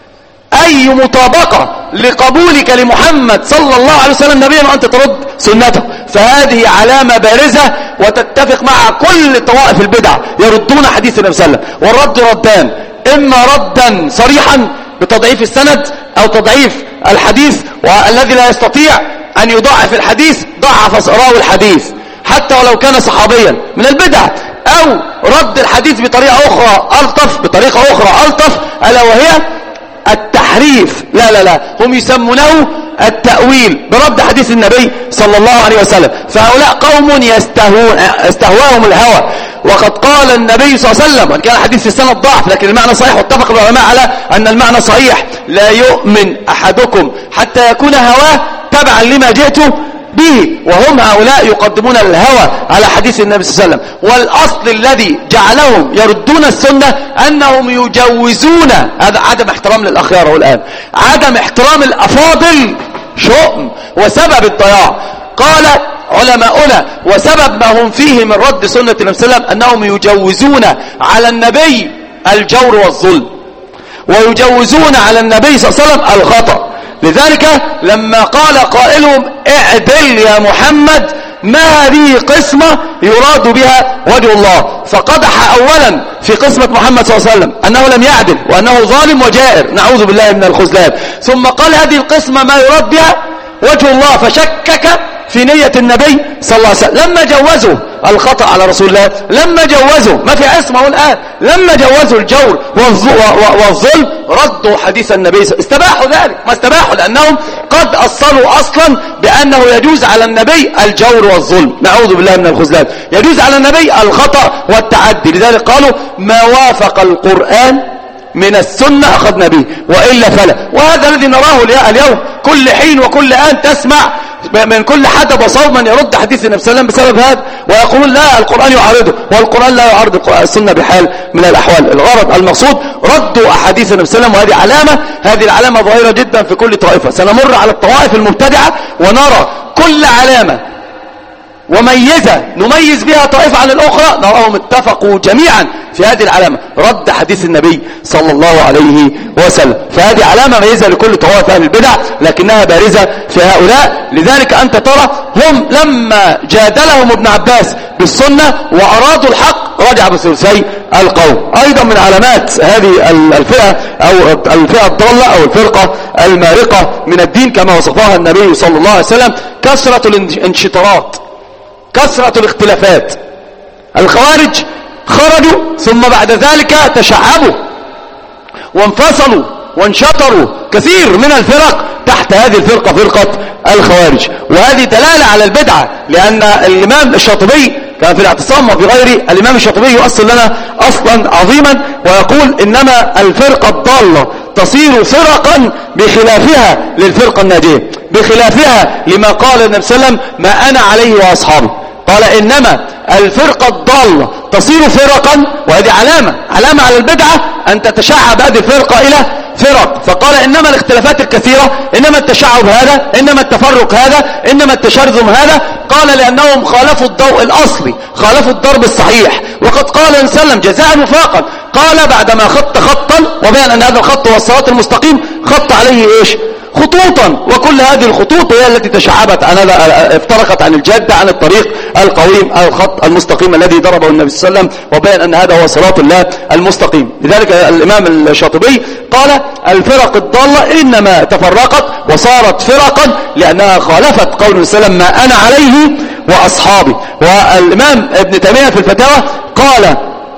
أي مطابقة لقبولك لمحمد صلى الله عليه وسلم نبيا وأنت ترد سنته؟ فهذه علامة بارزة وتتفق مع كل طوائف البدع يردون حديث النبي صلى الله عليه وسلم. والرد ردان، إما ردا صريحا بتضعيف السند أو تضعيف الحديث، والذي لا يستطيع أن يضعف الحديث ضعف راوي الحديث حتى ولو كان صحابيا من البدع، أو رد الحديث بطريقة أخرى ألطف بطريقة أخرى ألطف ألا وهي التحريف. لا لا لا هم يسمونه التأويل برد حديث النبي صلى الله عليه وسلم. فهؤلاء قوم يستهون يستهواهم الهوى. وقد قال النبي صلى الله عليه وسلم وان كان الحديث في السند ضعف لكن المعنى صحيح، واتفق العلماء على أن المعنى صحيح: لا يؤمن أحدكم حتى يكون هواه تبعا لما جئت به. وهم هؤلاء يقدمون الهوى على حديث النبي صلى الله عليه وسلم. والأصل الذي جعلهم يردون السنة أنهم يجوزون، هذا عدم احترام للأخيار. والآن عدم احترام الأفاضل شؤم وسبب الضياع. قال علماؤنا وسبب ما هم فيه من رد سنة النبي صلى الله عليه وسلم أنهم يجوزون على النبي الجور والظلم، ويجوزون على النبي صلى الله عليه وسلم الخطأ. لذلك لما قال قائلهم اعدل يا محمد، ما هذه قسمة يراد بها وجه الله؟ فقدح أولا في قسمة محمد صلى الله عليه وسلم أنه لم يعدل وأنه ظالم وجائر، نعوذ بالله من الخذلان. ثم قال هذه القسمة ما يراد بها وجه الله، فشكك في نية النبي صلى الله عليه وسلم. لما جوزوا الخطأ على رسول الله، لما جوزوا ما في عصمه الآن، لما جوزوا الجور والظلم ردوا حديث النبي، استباحوا ذلك. ما استباحوا لأنهم قد أصلوا أصلا بأنه يجوز على النبي الجور والظلم، نعوذ بالله من الخذلان، يجوز على النبي الخطأ والتعدي. لذلك قالوا ما وافق القرآن من السنة أخذنا به وإلا فلا. وهذا الذي نراه اليوم كل حين وكل آن تسمع من كل حدب وصوما يرد حديث النبي صلى الله عليه وسلم بسبب هذا، ويقولون لا القرآن يعارضه، والقرآن لا يعارض السنة بحال من الأحوال. الغرض المقصود ردوا أحاديث النبي صلى الله عليه وسلم، وهذه علامة هذه العلامة ظاهرة جدا في كل طائفة. سنمر على الطوائف المبتدعة ونرى كل علامة وميزة نميز بها طائفة عن الأخرى نراهم اتفقوا جميعا في هذه العلامة، رد حديث النبي صلى الله عليه وسلم. فهذه علامة ميزة لكل طوائف أهل البدع لكنها بارزة في هؤلاء. لذلك أنت ترى هم لما جادلهم ابن عباس بالسنة وأرادوا الحق رجع بثلثي القوم. أيضا من علامات هذه الفئة أو الفئة الضالة أو الفرقة المارقة من الدين كما وصفها النبي صلى الله عليه وسلم كثرة الانشطارات، كثرة الاختلافات. الخوارج خرجوا ثم بعد ذلك تشعبوا وانفصلوا وانشطروا كثير من الفرق تحت هذه الفرقة، فرقة الخوارج. وهذه دلالة على البدعة، لأن الإمام الشاطبي كان في الاعتصام وفي غيره، الإمام الشاطبي يؤصل لنا أصلا عظيما ويقول إنما الفرقة الضالة تصير فرقا بخلافها للفرقة الناجية، بخلافها لما قال النبي صلى الله عليه وسلم ما أنا عليه وأصحابي. قال إنما الفرقة الضالة تصير فرقا، وهذه علامة علامة على البدعة أن تتشعب هذه الفرقة إلى فرق. فقال إنما الاختلافات الكثيرة، إنما التشعب هذا، إنما التفرق هذا، إنما التشرذم هذا. قال لأنهم خالفوا الضوء الأصلي، خالفوا الضرب الصحيح، وقد قال النبي صلى الله عليه وسلم جزاء وفاقا، قال بعدما خط خطا وبين أن هذا الخط هو الصراط المستقيم، خط عليه إيش؟ خطوطا، وكل هذه الخطوط هي التي تشعبت عن افترقت عن الجادة، عن الطريق القويم الخط المستقيم الذي ضربه النبي صلى الله عليه وسلم، وبين أن هذا هو صراط الله المستقيم. لذلك الإمام الشاطبي قال الفرق الضالة إنما تفرقت وصارت فرقا لأنها خالفت قول النبي صلى الله عليه وسلم ما أنا عليه وأصحابي. والإمام ابن تيمية في الفتاوى قال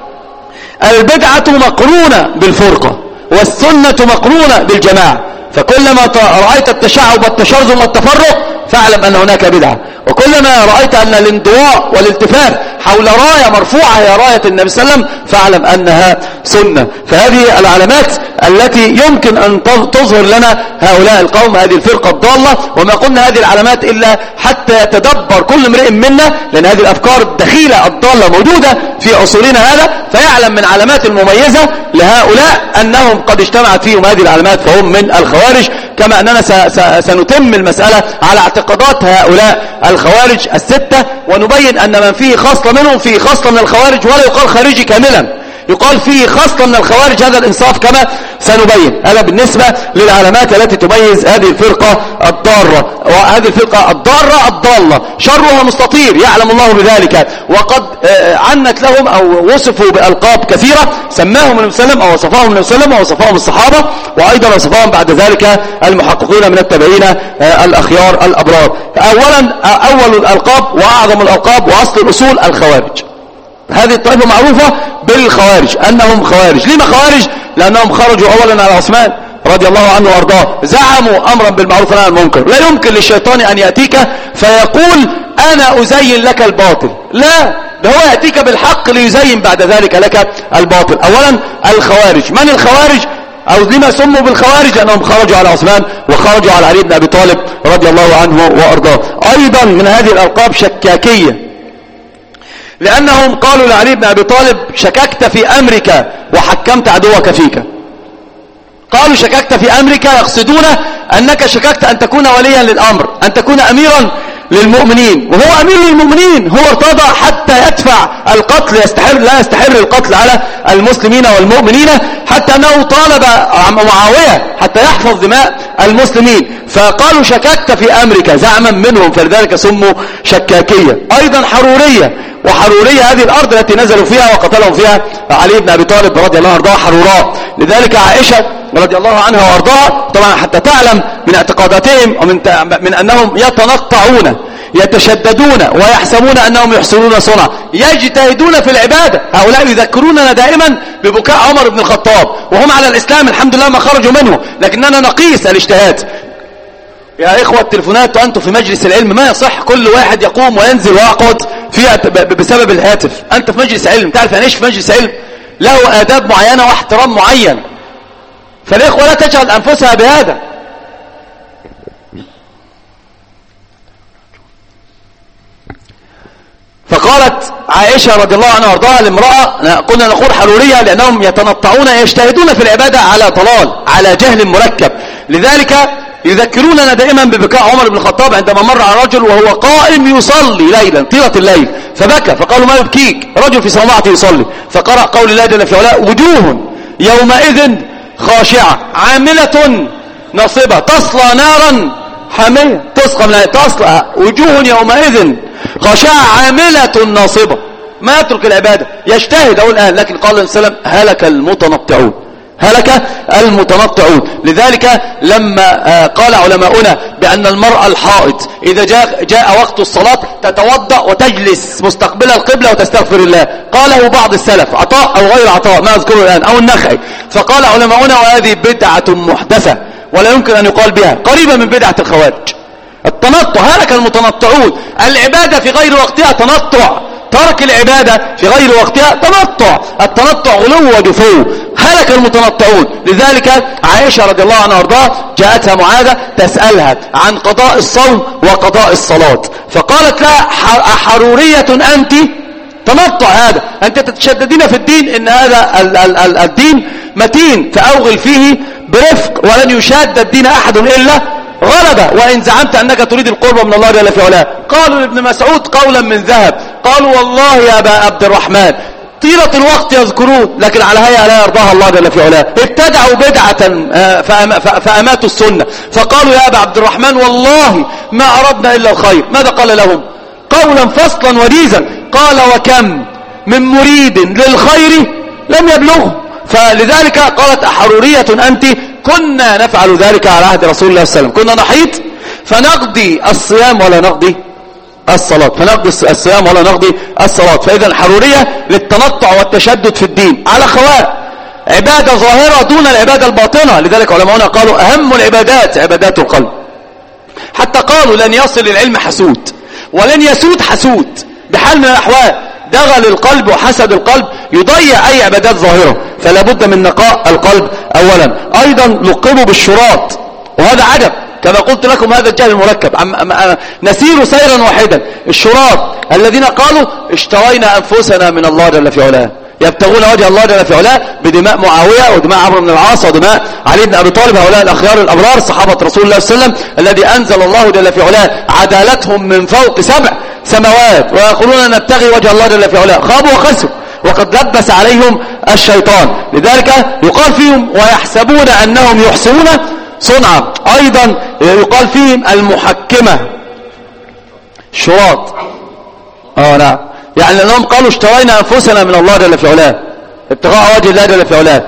البدعة مقرونة بالفرقة والسنة مقرونة بالجماعة، فكلما رأيت التشعب والتشرذم والتفرق فاعلم أن هناك بدعة، وكلما رأيت أن الانضواء والالتفاف حول راية مرفوعة هي راية النبي صلى الله عليه وسلم فاعلم أنها سنة. فهذه العلامات التي يمكن أن تظهر لنا هؤلاء القوم، هذه الفرقة الضالة. وما قلنا هذه العلامات إلا حتى يتدبر كل امرئ منا، لأن هذه الأفكار الدخيلة الضالة موجودة في عصورنا هذا، فيعلم من علامات المميزة لهؤلاء أنهم قد اجتمعت فيهم هذه العلامات فهم من الخوارج، كما أننا سنتم المسألة على اعتقادات هؤلاء الخوارج الستة، ونبين أن من فيه خصلة منهم فيه خصلة من الخوارج، ولا يقال خارجي كاملا، يقال فيه خصلة من الخوارج، هذا الإنصاف كما سنبين. هذا بالنسبة للعلامات التي تميز هذه الفرقة الضارة، وهذه الفرقة الضارة الضالة شرها مستطير يعلم الله بذلك، وقد عنت لهم أو وصفوا بألقاب كثيرة سماهم النبي صلى الله عليه وسلم أو وصفاهم النبي صلى الله عليه وسلم ووصفاهم الصحابة، وأيضا وصفاهم بعد ذلك المحققون من التابعين الأخيار الأبرار. أولا أول الألقاب وأعظم الألقاب وأصل الأصول الخوارج. هذه الطائفة معروفة بالخوارج أنهم خوارج. لما خوارج؟ لأنهم خرجوا أولا على عثمان رضي الله عنه وارضاه، زعموا أمرا بالمعروف ونهي عن المنكر. لا يمكن للشيطان أن يأتيك فيقول أنا أزين لك الباطل، لا، ده هو يأتيك بالحق ليزين بعد ذلك لك الباطل. أولا الخوارج. من الخوارج؟ أو لما سموا بالخوارج؟ لأنهم خرجوا على عثمان وخرجوا على علي بن أبي طالب رضي الله عنه وارضاه. أيضا من هذه الألقاب شكاكية، لأنهم قالوا لعلي بن أبي طالب شككت في أمرك وحكمت عدوك فيك. قالوا شككت في أمرك يقصدون أنك شككت أن تكون وليا للأمر، أن تكون أميرا للمؤمنين، وهو أمير للمؤمنين، هو ارتضى حتى يدفع القتل، يستحر لا يستحر القتل على المسلمين والمؤمنين، حتى أنه طالب معاوية حتى يحفظ دماء المسلمين. فقالوا شككت في أمرك زعما منهم، فلذلك سموا شكاكية. أيضا حرورية، وحرورية هذه الأرض التي نزلوا فيها وقتلهم فيها علي بن أبي طالب رضي الله عنه حروراء. لذلك عائشة رضي الله عنها وارضاها طبعا حتى تعلم من اعتقاداتهم ومن من أنهم يتنطعون يتشددون ويحسبون أنهم يحسنون صنع، يجتهدون في العبادة. هؤلاء يذكروننا دائما ببكاء عمر بن الخطاب وهم على الإسلام الحمد لله ما خرجوا منه، لكننا نقيس الاجتهاد. يا إخوة التلفونات وأنتم في مجلس العلم ما يصح كل واحد يقوم وينزل ويقعد فيها بسبب الهاتف. أنت في مجلس علم، تعرف يعني إيش في مجلس علم؟ له آداب معينة واحترام معين، فالإخوة لا تجعل أنفسها بهذا. فقالت عائشة رضي الله عنها وارضاها لامرأة، قلنا نقول حرورية لأنهم يتنطعون يجتهدون في العبادة على ضلال على جهل مركب. لذلك يذكروننا دائما ببكاء عمر بن الخطاب عندما مر على رجل وهو قائم يصلي ليلا طيلة الليل فبكى، فقالوا ما يبكيك؟ رجل في صومعته يصلي، فقرأ قول الله جل في علاه وجوه يومئذ خاشعة عاملة ناصبة تصلى نارا حامية. تصلى من تصلى وجوه يومئذ خاشعة عاملة ناصبة، ما يترك العبادة يجتهد أو الآن. لكن قال النبي صلى الله عليه وسلم هلك المتنطعون، هلك المتنطعون. لذلك لما قال علماؤنا بأن المرأة الحائض إذا جاء, جاء وقت الصلاة تتوضأ وتجلس مستقبل القبلة وتستغفر الله، قاله بعض السلف عطاء أو غير عطاء ما أذكره الآن أو النخعي، فقال علماؤنا وهذه بدعة محدثة ولا يمكن أن يقال بها، قريبة من بدعة الخوارج. التنطع، هلك المتنطعون. العبادة في غير وقتها تنطع، ترك العبادة في غير وقتها تنطع، التنطع غلو ودفو، هلك المتنطعون. لذلك عائشة رضي الله عنها وارضاها جاءتها معاذة تسألها عن قضاء الصوم وقضاء الصلاة، فقالت لها حرورية أنت؟ تنطع هذا، أنت تتشددين في الدين، إن هذا ال ال ال الدين متين فأوغل فيه برفق، ولن يشاد الدين أحد إلا غلبة، وإن زعمت أنك تريد القرب من الله جل في علاه. قالوا لابن مسعود قولا من ذهب، قالوا والله يا أبا عبد الرحمن طيلة الوقت يذكرون، لكن على هيئة لا يرضاها الله جل في علاه. ابتدعوا بدعة فأماتوا السنة، فقالوا يا أبا عبد الرحمن والله ما أردنا إلا الخير. ماذا قال لهم؟ قولا فصلا وجيزا، قال وكم من مريد للخير لم يبلغه. فلذلك قالت حرورية أنت كنا نفعل ذلك على عهد رسول الله صلى الله عليه وسلم، كنا نحيط فنقضي الصيام ولا نقضي الصلاة، فنقضي الصيام ولا نقضي الصلاة. فإذا الحرورية للتنطع والتشدد في الدين على خواء، عبادة ظاهرة دون العبادة الباطنة. لذلك علماؤنا قالوا أهم العبادات عبادات القلب، حتى قالوا لن يصل العلم حسود ولن يسود حسود بحال من الأحوال. دغل القلب وحسد القلب يضيع أي عبادات ظاهرة، فلا بد من نقاء القلب أولا. أيضا لقبوا بالشراط، وهذا عجب كما قلت لكم، هذا الجهل المركب. نسير سيرا واحدا. الشراط الذين قالوا اشترينا أنفسنا من الله جل في علاه، يبتغون وجه الله جل في علاه بدماء معاوية ودماء عمرو بن العاص ودماء علي بن أبي طالب، هؤلاء الأخيار الأبرار صحابة رسول الله صلى الله عليه وسلم الذي أنزل الله جل في علاه عدالتهم من فوق سبع سماوات، ويقولون نبتغي وجه الله جل في علاه. خابوا وخسروا وقد لبس عليهم الشيطان. لذلك يقال فيهم ويحسبون أنهم يحسنون صنعا. أيضا يقال فيهم المحكمة شراط. اه نعم، يعني أنهم قالوا اشترينا أنفسنا من الله جل في علاه ابتغاء وجه الله جل في علاه.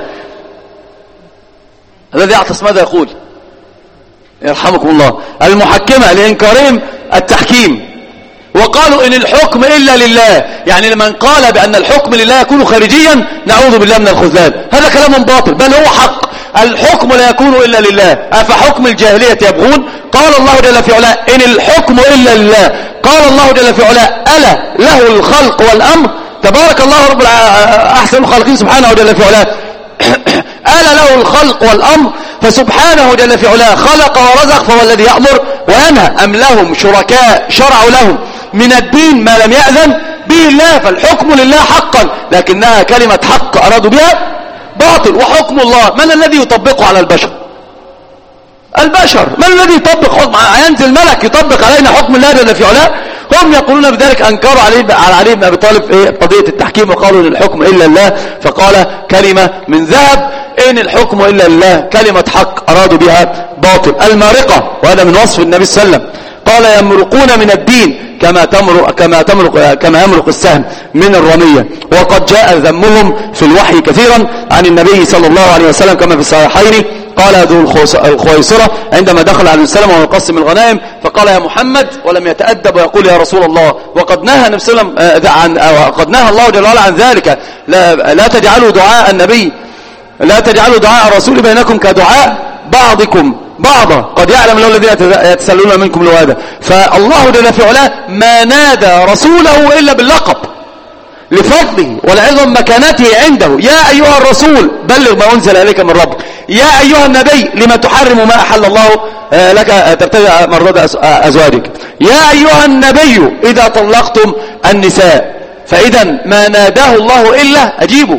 الذي يعطس ماذا يقول؟ يرحمكم الله. المحكمة لإنكارهم التحكيم، وقالوا إن الحكم إلا لله، يعني لمن قال بأن الحكم لله يكون خارجيا نعوذ بالله من الخذلان، هذا كلام باطل، بل هو حق. الحكم لا يكون إلا لله، أفحكم الجاهلية يبغون. قال الله جل في علاه إن الحكم إلا لله. قال الله جل في علاه ألا له الخلق والأمر. تبارك الله رب أحسن الخالقين سبحانه جل في علاه. ألا له الخلق والأمر، فسبحانه جل في علاه خلق ورزق، فهو الذي يأمر وينهى. أم لهم شركاء شرعوا لهم من الدين ما لم يأذن به الله. فالحكم لله حقا، لكنها كلمة حق أرادوا بها باطل. وحكم الله من الذي يطبقه على البشر؟ البشر. من الذي يطبق حكم؟ ينزل ملك يطبق علينا حكم الله جل في علاه؟ هم يقولون بذلك. أنكروا علي على علي بن أبي طالب إيه قضية التحكيم، وقالوا إن الحكم إلا الله، فقال كلمة من ذهب. إن الحكم إلا لله كلمة حق أرادوا بها باطل. المارقة، وهذا من وصف النبي صلى الله عليه وسلم، قال يمرقون من الدين كما تمرق كما تمرق كما يمرق السهم من الرمية. وقد جاء ذمهم في الوحي كثيرا عن النبي صلى الله عليه وسلم كما في الصحيحين. قال ذو الخويصرة عندما دخل عليه السلام وهو يقسم الغنائم، فقال يا محمد، ولم يتأدب ويقول يا رسول الله، وقد نهى النبي صلى الله عليه وسلم عن قد نهى الله جل وعلا عن ذلك. لا, لا تجعلوا دعاء النبي لا تجعلوا دعاء الرسول بينكم كدعاء بعضكم بعضا، قد يعلم الله الذين يتسللون منكم لواذا. فالله جل في علاه ما نادى رسوله إلا باللقب لفضله ولعظم مكانته عنده. يا أيها الرسول بلغ ما أنزل إليك من ربك. يا أيها النبي لما تحرم ما أحل الله لك تبتغي مرضات أزواجك. يا أيها النبي إذا طلقتم النساء. فإذا ما ناداه الله إلا أجيبه،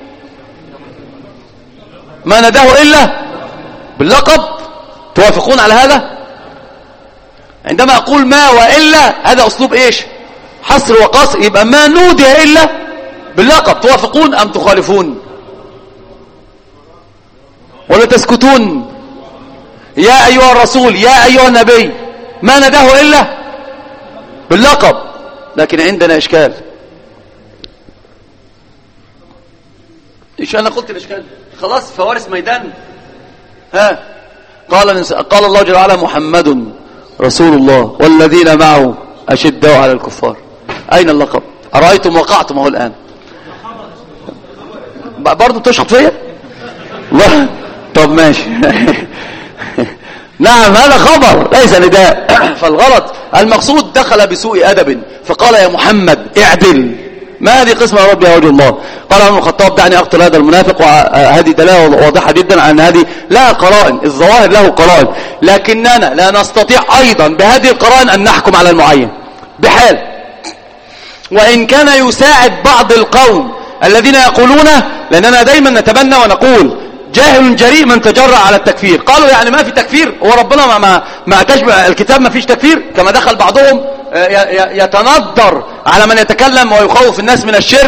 ما ناداه إلا باللقب. توافقون على هذا؟ عندما أقول ما وإلا هذا أسلوب إيش؟ حصر وقصر. يبقى ما نودي إلا باللقب. توافقون أم تخالفون ولا تسكتون؟ يا أيها الرسول يا أيها النبي ما نداه إلا باللقب. لكن عندنا إشكال. إيش أنا قلت الإشكال؟ خلاص فوارس ميدان. ها قال قال الله جل وعلا محمد رسول الله والذين معه أشداء على الكفار. أين اللقب؟ أرأيتم وقعتم أهو الآن. برضو تشخط فيا؟ طب ماشي. نعم هذا خبر ليس نداء. فالغلط المقصود دخل بسوء أدب فقال يا محمد اعدل. ما هذه قسمة يا رب يا وجه الله؟ قال عمر الخطاب دعني أقتل هذا المنافق. وهذه دلالة واضحة جدا عن هذه لها قرائن. الظواهر له قرائن، لكننا لا نستطيع أيضا بهذه القرائن أن نحكم على المعين بحال. وإن كان يساعد بعض القوم الذين يقولون، لأننا دايما نتبنى ونقول جاهل جريء من تجرأ على التكفير. قالوا يعني ما في تكفير، هو ربنا ما ما, ما تشبه الكتاب ما فيش تكفير. كما دخل بعضهم يتندر على من يتكلم ويخوف الناس من الشرك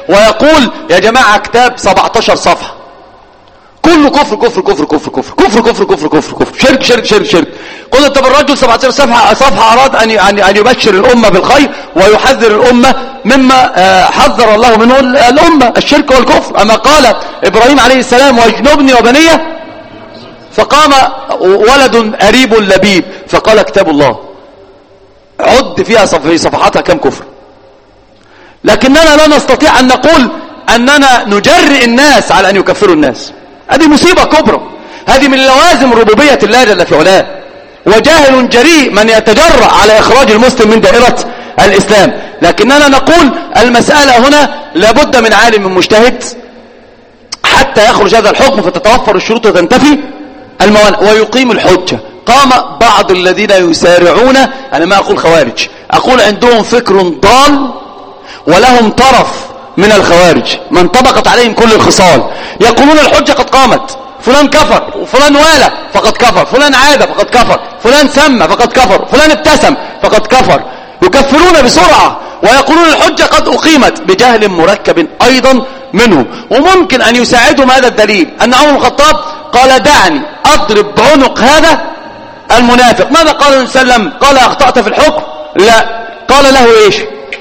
ويقول يا جماعة كتاب سبعتاشر صفحة كله كفر كفر كفر كفر كفر كفر كفر كفر كفر كفر شرك شرك شرك شرك. قلت طب الرجل سبعتاشر صفحة صفحة أراد أن أن يبشر الأمة بالخير ويحذر الأمة مما حذر الله منه الأمة الشرك والكفر. أما قال إبراهيم عليه السلام واجنبني وبنيه فقام ولد أريب لبيب فقال كتاب الله عد فيها في صفحاتها كم كفر. لكننا لا نستطيع أن نقول أننا نجرئ الناس على أن يكفروا الناس. هذه مصيبة كبرى، هذه من لوازم ربوبية الله جل في علاه. وجاهل جريء من يتجرأ على إخراج المسلم من دائرة الإسلام. لكننا نقول المسألة هنا لابد من عالم مجتهد حتى يخرج هذا الحكم فتتوفر الشروط وتنتفي الموانع ويقيم الحجة. قام بعض الذين يسارعون، أنا ما أقول خوارج، أقول عندهم فكر ضال ولهم طرف من الخوارج من طبقت عليهم كل الخصال، يقولون الحجة قد قامت، فلان كفر وفلان والى فقد كفر، فلان عاد فقد كفر، فلان سمى فقد كفر، فلان ابتسم فقد كفر. يكفرون بسرعة ويقولون الحجة قد أقيمت بجهل مركب أيضا منهم. وممكن أن يساعدهم هذا الدليل أن عمر بن الخطاب قال دعني أضرب بعنق هذا المنافق. ماذا قال النبي صلى الله عليه وسلم؟ قال أخطأت في الحكم؟ لا، قال له إيش؟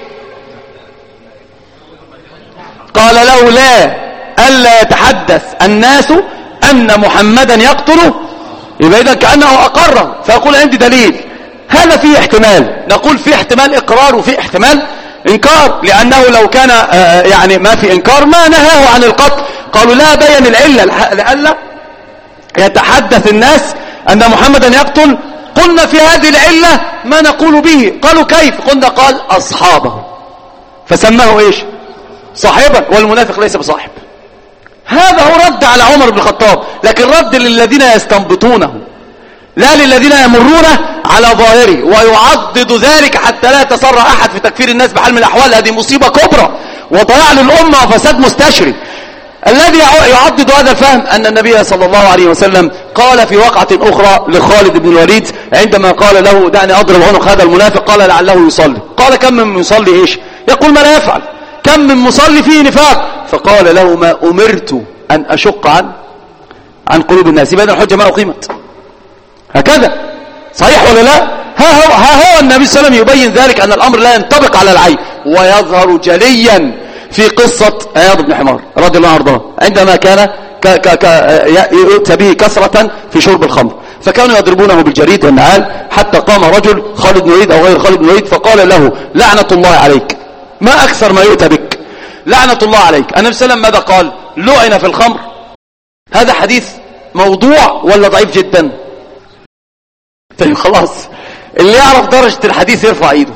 قال له لا ألا يتحدث الناس أن محمدا يقتله. يبقى إذا كأنه أقره فيقول عندي دليل. هذا فيه احتمال، نقول فيه احتمال إقرار وفيه احتمال إنكار، لأنه لو كان يعني ما في إنكار ما نهاه عن القتل. قالوا لا بين العلة لألا يتحدث الناس أن محمدا يقتل. قلنا في هذه العلة ما نقول به. قالوا كيف؟ قلنا قال أصحابه فسماه إيش؟ صاحبا، والمنافق ليس بصاحب. هذا هو رد على عمر بن الخطاب، لكن رد للذين يستنبطونه لا للذين يمرون على ظاهره ويعضد ذلك حتى لا يتسرع أحد في تكفير الناس بحال من الأحوال. هذه مصيبة كبرى وضياع للأمة وفساد مستشري. الذي يعضد هذا الفهم أن النبي صلى الله عليه وسلم قال في وقعة أخرى لخالد بن الوليد عندما قال له دعني أضرب عنق هذا المنافق، قال لعله يصلي. قال كم من يصلي إيش؟ يقول ما لا يفعل. كم من مصلي فيه نفاق؟ فقال له ما أمرت أن أشق عن عن قلوب الناس. يبقى الحجة ما أقيمت. هكذا صحيح ولا لا؟ ها هو, ها هو النبي صلى الله عليه وسلم يبين ذلك أن الأمر لا ينطبق على العين، ويظهر جليا في قصة عياض بن حمار رضي الله عنه عندما كان ك ك ك يؤتى به كثرة في شرب الخمر، فكانوا يضربونه بالجريد والنعال حتى قام رجل خالد بن الوليد أو غير خالد بن الوليد فقال له لعنة الله عليك، ما أكثر ما يؤتى بك، لعنة الله عليك. النبي صلى الله عليه وسلم ماذا قال؟ لعن في الخمر. هذا حديث موضوع ولا ضعيف جدا؟ طيب خلاص، اللي يعرف درجة الحديث يرفع ايده.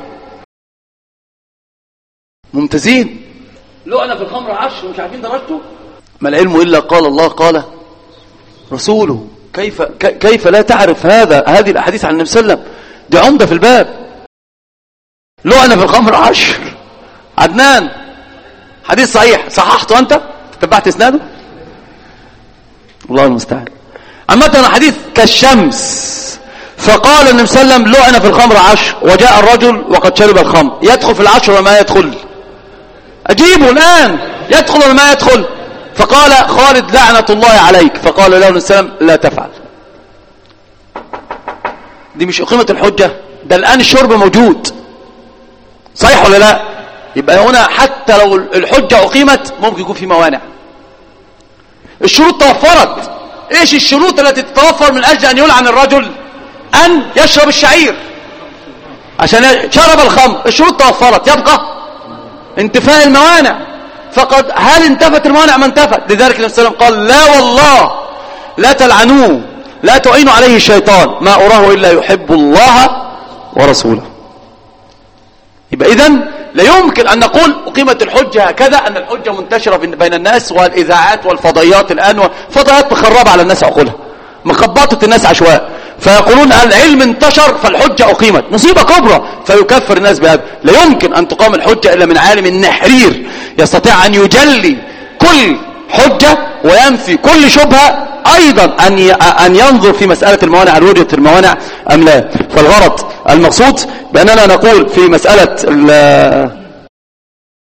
ممتازين. لعن في الخمر عشر مش عارفين درجته. ما العلم إلا قال الله قال رسوله. كيف كيف لا تعرف هذا هذه الأحاديث عن النبي صلى الله عليه وسلم؟ دي عمدة في الباب. لعن في الخمر عشر. عدنان حديث صحيح، صححته أنت؟ تبعت إسناده؟ الله المستعان. عامة حديث كالشمس. فقال النبي صلى الله عليه وسلم لعن في الخمر عشر، وجاء الرجل وقد شرب الخمر. يدخل في العشر وما يدخل؟ أجيبه الآن. يدخل وما يدخل؟ فقال خالد لعنة الله عليك. فقال له النبي صلى الله عليه وسلم لا تفعل. دي مش أقيمة الحجة، ده الآن الشرب موجود. صحيح ولا لا؟ يبقى هنا حتى لو الحجة أقيمت ممكن يكون في موانع. الشروط توفرت. ايش الشروط التي تتوفر من أجل أن يلعن الرجل؟ أن يشرب الشعير عشان شرب الخمر. الشروط توفرت، يبقى انتفاء الموانع. فقد هل انتفت الموانع؟ ما انتفت. لذلك النبي صلى الله عليه وسلم قال لا والله لا تلعنوه، لا تعينوا عليه الشيطان، ما أراه إلا يحب الله ورسوله. يبقى إذن لا يمكن أن نقول أقيمت الحجة هكذا، أن الحجة منتشرة بين الناس والإذاعات والفضائيات الآن، فضائيات مخربة على الناس عقولها، مخبطت الناس عشواء، فيقولون العلم انتشر فالحجة أقيمت. مصيبة كبرى. فيكفر الناس بهذا. لا يمكن أن تقام الحجة إلا من عالم النحرير يستطيع أن يجلي كل حجة وينفي كل شبهة، أيضا أن أن ينظر في مسألة الموانع هل وجدت الموانع أم لا. فالغرض المقصود بأننا نقول في مسألة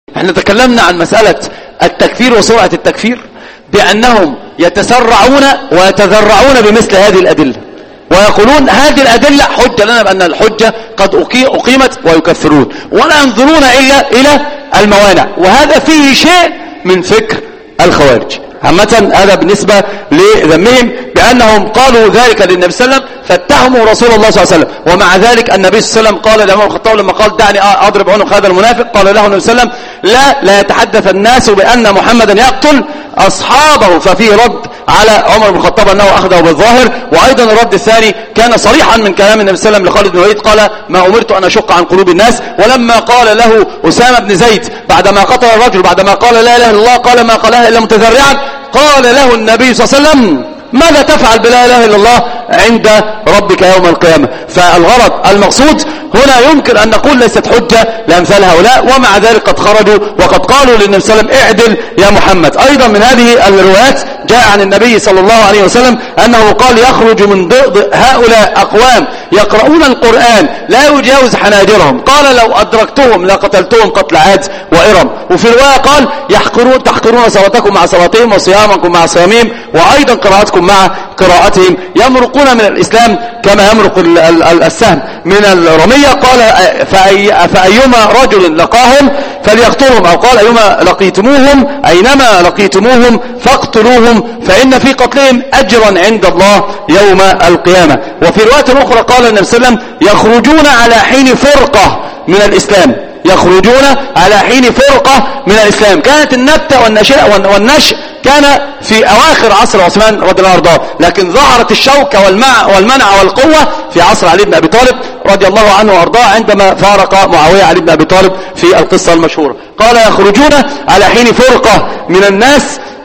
احنا تكلمنا عن مسألة التكفير وسرعة التكفير بأنهم يتسرعون ويتذرعون بمثل هذه الأدلة ويقولون هذه الأدلة حجة لنا بأن الحجة قد أقيمت ويكفرون ولا ينظرون إلا إلى الموانع، وهذا فيه شيء من فكر الخوارج عامة. هذا بالنسبة لذمهم بأنهم قالوا ذلك للنبي صلى الله عليه وسلم فاتهموا رسول الله صلى الله عليه وسلم، ومع ذلك النبي صلى الله عليه وسلم قال لعمر بن الخطاب لما قال دعني أضرب عنق هذا المنافق، قال له النبي صلى الله عليه وسلم لا لا يتحدث الناس بأن محمدا يقتل أصحابه، ففيه رد على عمر بن الخطاب أنه أخذه بالظاهر. وأيضا الرد الثاني كان صريحا من كلام النبي صلى الله عليه وسلم لخالد بن الوليد قال ما أمرت أن أشق عن قلوب الناس. ولما قال له أسامة بن زيد بعدما قتل الرجل بعدما قال لا إله إلا الله قال ما قالها إلا متذرعا، قال له النبي صلى الله عليه وسلم ماذا تفعل بلا إله إلا الله عند ربك يوم القيامة؟ فالغرض المقصود هنا يمكن أن نقول ليست حجة لأمثال هؤلاء، ومع ذلك قد خرجوا وقد قالوا للنبي صلى الله عليه وسلم اعدل يا محمد. أيضا من هذه الروايات جاء عن النبي صلى الله عليه وسلم أنه قال يخرج من ضئض هؤلاء أقوام يقرؤون القرآن لا يجاوز حناجرهم، قال لو أدركتهم لقتلتهم قتل عاد وإرم. وفي رواية قال يحقرون تحقرون صلاتكم مع صلاتهم وصيامكم مع صيامهم وأيضا قراءتكم مع قراءتهم، يمرقون من الإسلام كما يمرق السهم من الرمية. قال فأي فأيما رجل لقاهم فليقتلهم، أو قال أيما لقيتموهم أينما لقيتموهم فاقتلوهم فإن في قتلهم أجرا عند الله يوم القيامة. وفي رواية أخرى قال النبي صلى الله عليه وسلم يخرجون على حين فرقة من الإسلام، يخرجون على حين فرقة من الإسلام. كانت النبتة والنشء كان في أواخر عصر عثمان رضي الله عنه، لكن ظهرت الشوكة والمنع والقوة في عصر علي بن أبي طالب رضي الله عنه وأرضاه عندما فارق معاوية علي بن أبي طالب في القصة المشهورة. قال يخرجون على حين فرقة من الناس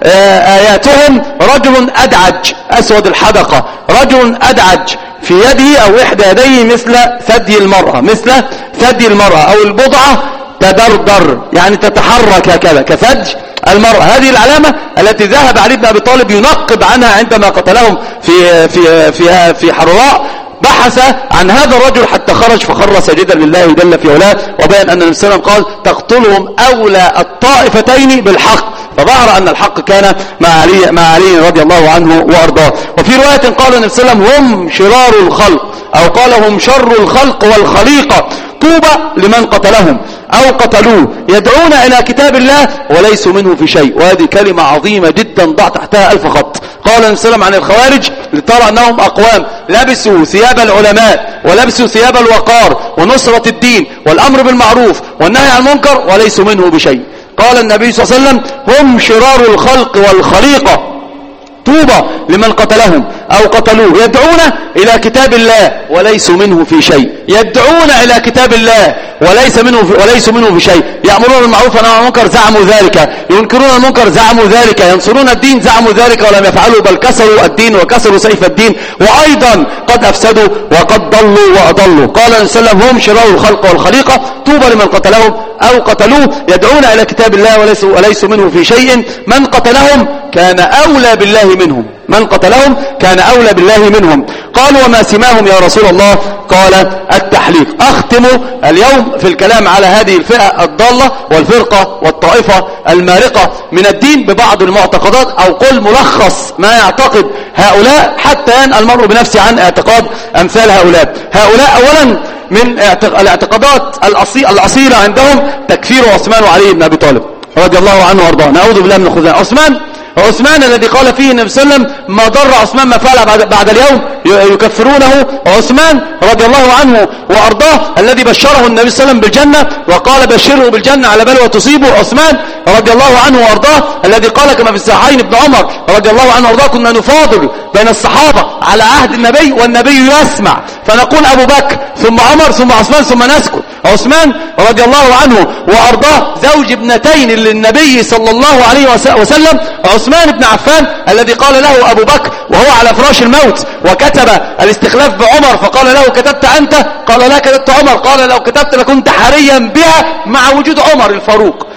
آياتهم رجل أدعج أسود الحدقة، رجل أدعج في يده أو إحدى يديه مثل ثدي المرأة، مثل ثدي المرأة أو البضعة تدردر يعني تتحرك هكذا كثدي المرأة. هذه العلامة التي ذهب علي بن أبي طالب ينقب عنها عندما قتلهم في في في في حراء. بحث عن هذا الرجل حتى خرج فخر ساجدا لله جل في علاه، وبين أن النبي صلى الله عليه وسلم قال تقتلهم أولى الطائفتين بالحق، فظهر أن الحق كان مع علي مع علي رضي الله عنه وأرضاه. وفي رواية قال النبي صلى الله عليه وسلم هم شرار الخلق أو قال هم شر الخلق والخليقة، طوبى لمن قتلهم أو قتلوه يدعون إلى كتاب الله وليسوا منه في شيء. وهذه كلمة عظيمة جدا ضع تحتها ألف خط. قال النبي صلى الله عليه وسلم عن الخوارج لترى أنهم أقوام لبسوا ثياب العلماء ولبسوا ثياب الوقار ونصرة الدين والأمر بالمعروف والنهي عن المنكر وليسوا منه بشيء. قال النبي صلى الله عليه وسلم هم شرار الخلق والخليقة، طوبى لمن قتلهم أو قتلوه يدعون إلى كتاب الله وليسوا منه في شيء، يدعون إلى كتاب الله وليس منه في وليسوا منه في شيء، يأمرون بالمعروف ونهون عن المنكر زعموا ذلك، ينكرون المنكر زعموا ذلك، ينصرون الدين زعموا ذلك ولم يفعلوا بل كسروا الدين وكسروا سيف الدين، وأيضا قد أفسدوا وقد ضلوا وأضلوا. قال النبي صلى الله عليه وسلم هم شرار الخلق والخليقة، طوبى لمن قتلهم أو قتلوه يدعون إلى كتاب الله وليسوا, وليسوا منه في شيء، من قتلهم كان أولى بالله منهم، من قتلهم كان أولى بالله منهم. قالوا وما سماهم يا رسول الله؟ قال التحليق. أختم اليوم في الكلام على هذه الفئة الضالة والفرقة والطائفة المارقة من الدين ببعض المعتقدات، أو قل ملخص ما يعتقد هؤلاء حتى ينأى المرء بنفسه عن اعتقاد أمثال هؤلاء. هؤلاء أولا من الاعتقادات الأصيلة عندهم تكفير عثمان وعلي بن أبي طالب رضي الله عنه وارضاه. نعوذ بالله من الخذلان. عثمان عثمان الذي قال فيه النبي صلى الله عليه وسلم ما ضر عثمان ما فعل بعد, بعد اليوم يكفرونه. عثمان رضي الله عنه وأرضاه الذي بشره النبي صلى الله عليه وسلم بالجنة وقال بشره بالجنة على بلوى تصيبه. عثمان رضي الله عنه وأرضاه الذي قال كما في الصحيحين ابن عمر رضي الله عنه وأرضاه كنا نفاضل بين الصحابة على عهد النبي والنبي يسمع فنقول أبو بكر ثم عمر ثم عثمان ثم نسكت. عثمان رضي الله عنه وأرضاه زوج ابنتين للنبي صلى الله عليه وسلم، عثمان بن عفان الذي قال له أبو بكر وهو على فراش الموت وكتب الاستخلاف بعمر فقال له كتبت أنت؟ قال لا كتبت عمر. قال لو كتبت لكنت حريا بها مع وجود عمر الفاروق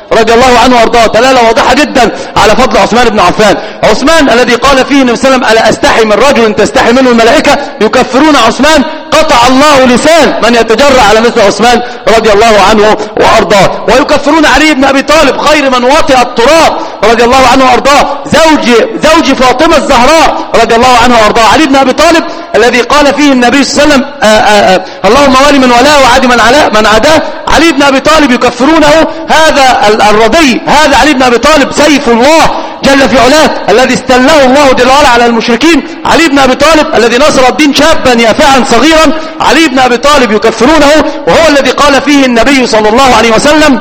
رضي الله عنه وارضاه دلالة واضحة جدا على فضل عثمان بن عفان. عثمان الذي قال فيه النبي صلى الله عليه وسلم ألا أستحي من رجل تستحي منه الملائكة، يكفرون عثمان، قطع الله لسان من يتجرأ على مثل عثمان رضي الله عنه وارضاه. ويكفرون علي بن ابي طالب خير من وطئ التراب رضي الله عنه وارضاه، زوج زوج فاطمة الزهراء رضي الله عنه وارضاه. علي بن ابي طالب الذي قال فيه النبي صلى الله عليه وسلم آآ آآ اللهم ولي من ولاه وعاد من علاه من عداه، علي بن ابي طالب يكفرونه. هذا الرضي، هذا علي بن ابي طالب سيف الله جل في علاه الذي استله الله جل وعلا على المشركين. علي بن ابي طالب الذي نصر الدين شابا يافعا صغيرا، علي بن ابي طالب يكفرونه، وهو الذي قال فيه النبي صلى الله عليه وسلم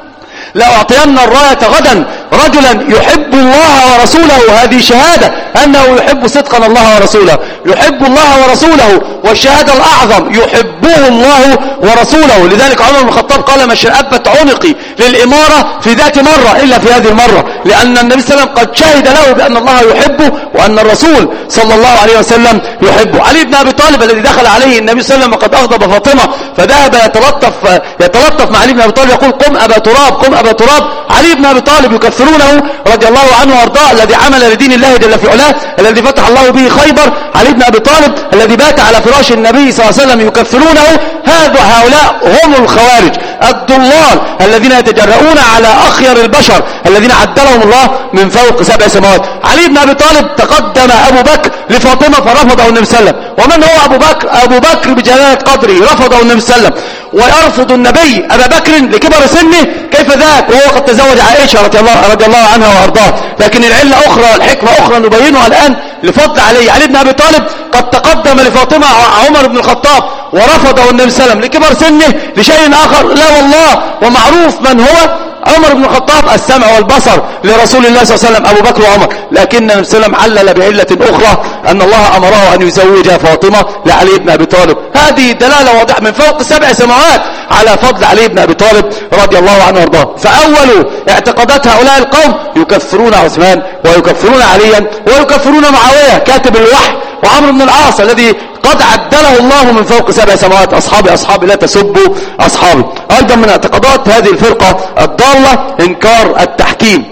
لأعطين الراية غدا رجلا يحب الله ورسوله. هذه شهادة أنه يحب صدقا الله ورسوله، يحب الله ورسوله، والشهادة الأعظم يحبه الله ورسوله. لذلك عمر بن الخطاب قال ما شأبت عنقي للإمارة في ذات مرة إلا في هذه المرة، لأن النبي صلى الله عليه وسلم قد شهد له بأن الله يحبه وأن الرسول صلى الله عليه وسلم يحبه. علي بن أبي طالب الذي دخل عليه النبي صلى الله عليه وسلم وقد أغضب فاطمة، فذهب يتلطف يتلطف مع علي بن أبي طالب يقول قم أبا تراب قم أبا تراب. علي بن أبي طالب يكفرونه رضي الله عنه وارضاه، الذي عمل لدين الله جل في علاه، الذي فتح الله به خيبر. علي بن أبي طالب الذي بات على فراش النبي صلى الله عليه وسلم يكفرونه. هذا هؤلاء هم الخوارج الضلال الذين يتجرؤون على أخير البشر الذين عدلهم الله من فوق سبع سماوات. علي بن أبي طالب تقدم أبو بكر لفاطمة فرفضه النبي صلى الله عليه وسلم. ومن هو أبو بكر؟ أبو بكر بجلالة قدره رفضه النبي صلى الله عليه وسلم. ويرفض النبي أبا بكر لكبر سنه، كيف ذاك وهو قد تزوج عائشة رضي الله, رضي الله عنها وأرضاه. لكن العلة أخرى والحكمة أخرى نبينها الآن لفضل علي. علي بن أبي طالب قد تقدم لفاطمة عمر بن الخطاب ورفضه النبي صلى الله عليه وسلم لكبر سنه لشيء آخر، لا والله، ومعروف من هو عمر بن الخطاب السمع والبصر لرسول الله صلى الله عليه وسلم أبو بكر وعمر. لكن النبي صلى الله عليه وسلم علل بعلة أخرى أن الله أمره أن يزوج فاطمة لعلي بن أبي طالب. هذه دلالة واضحة من فوق سبع سماوات على فضل علي بن أبي طالب رضي الله عنه وارضاه. فأول اعتقادات هؤلاء القوم يكفرون عثمان ويكفرون عليا ويكفرون معاوية كاتب الوحي وعمرو بن العاص الذي قد عدله الله من فوق سبع سماوات. أصحابي أصحابي لا تسبوا أصحابي. أيضا من اعتقادات هذه الفرقة الضالة إنكار التحكيم.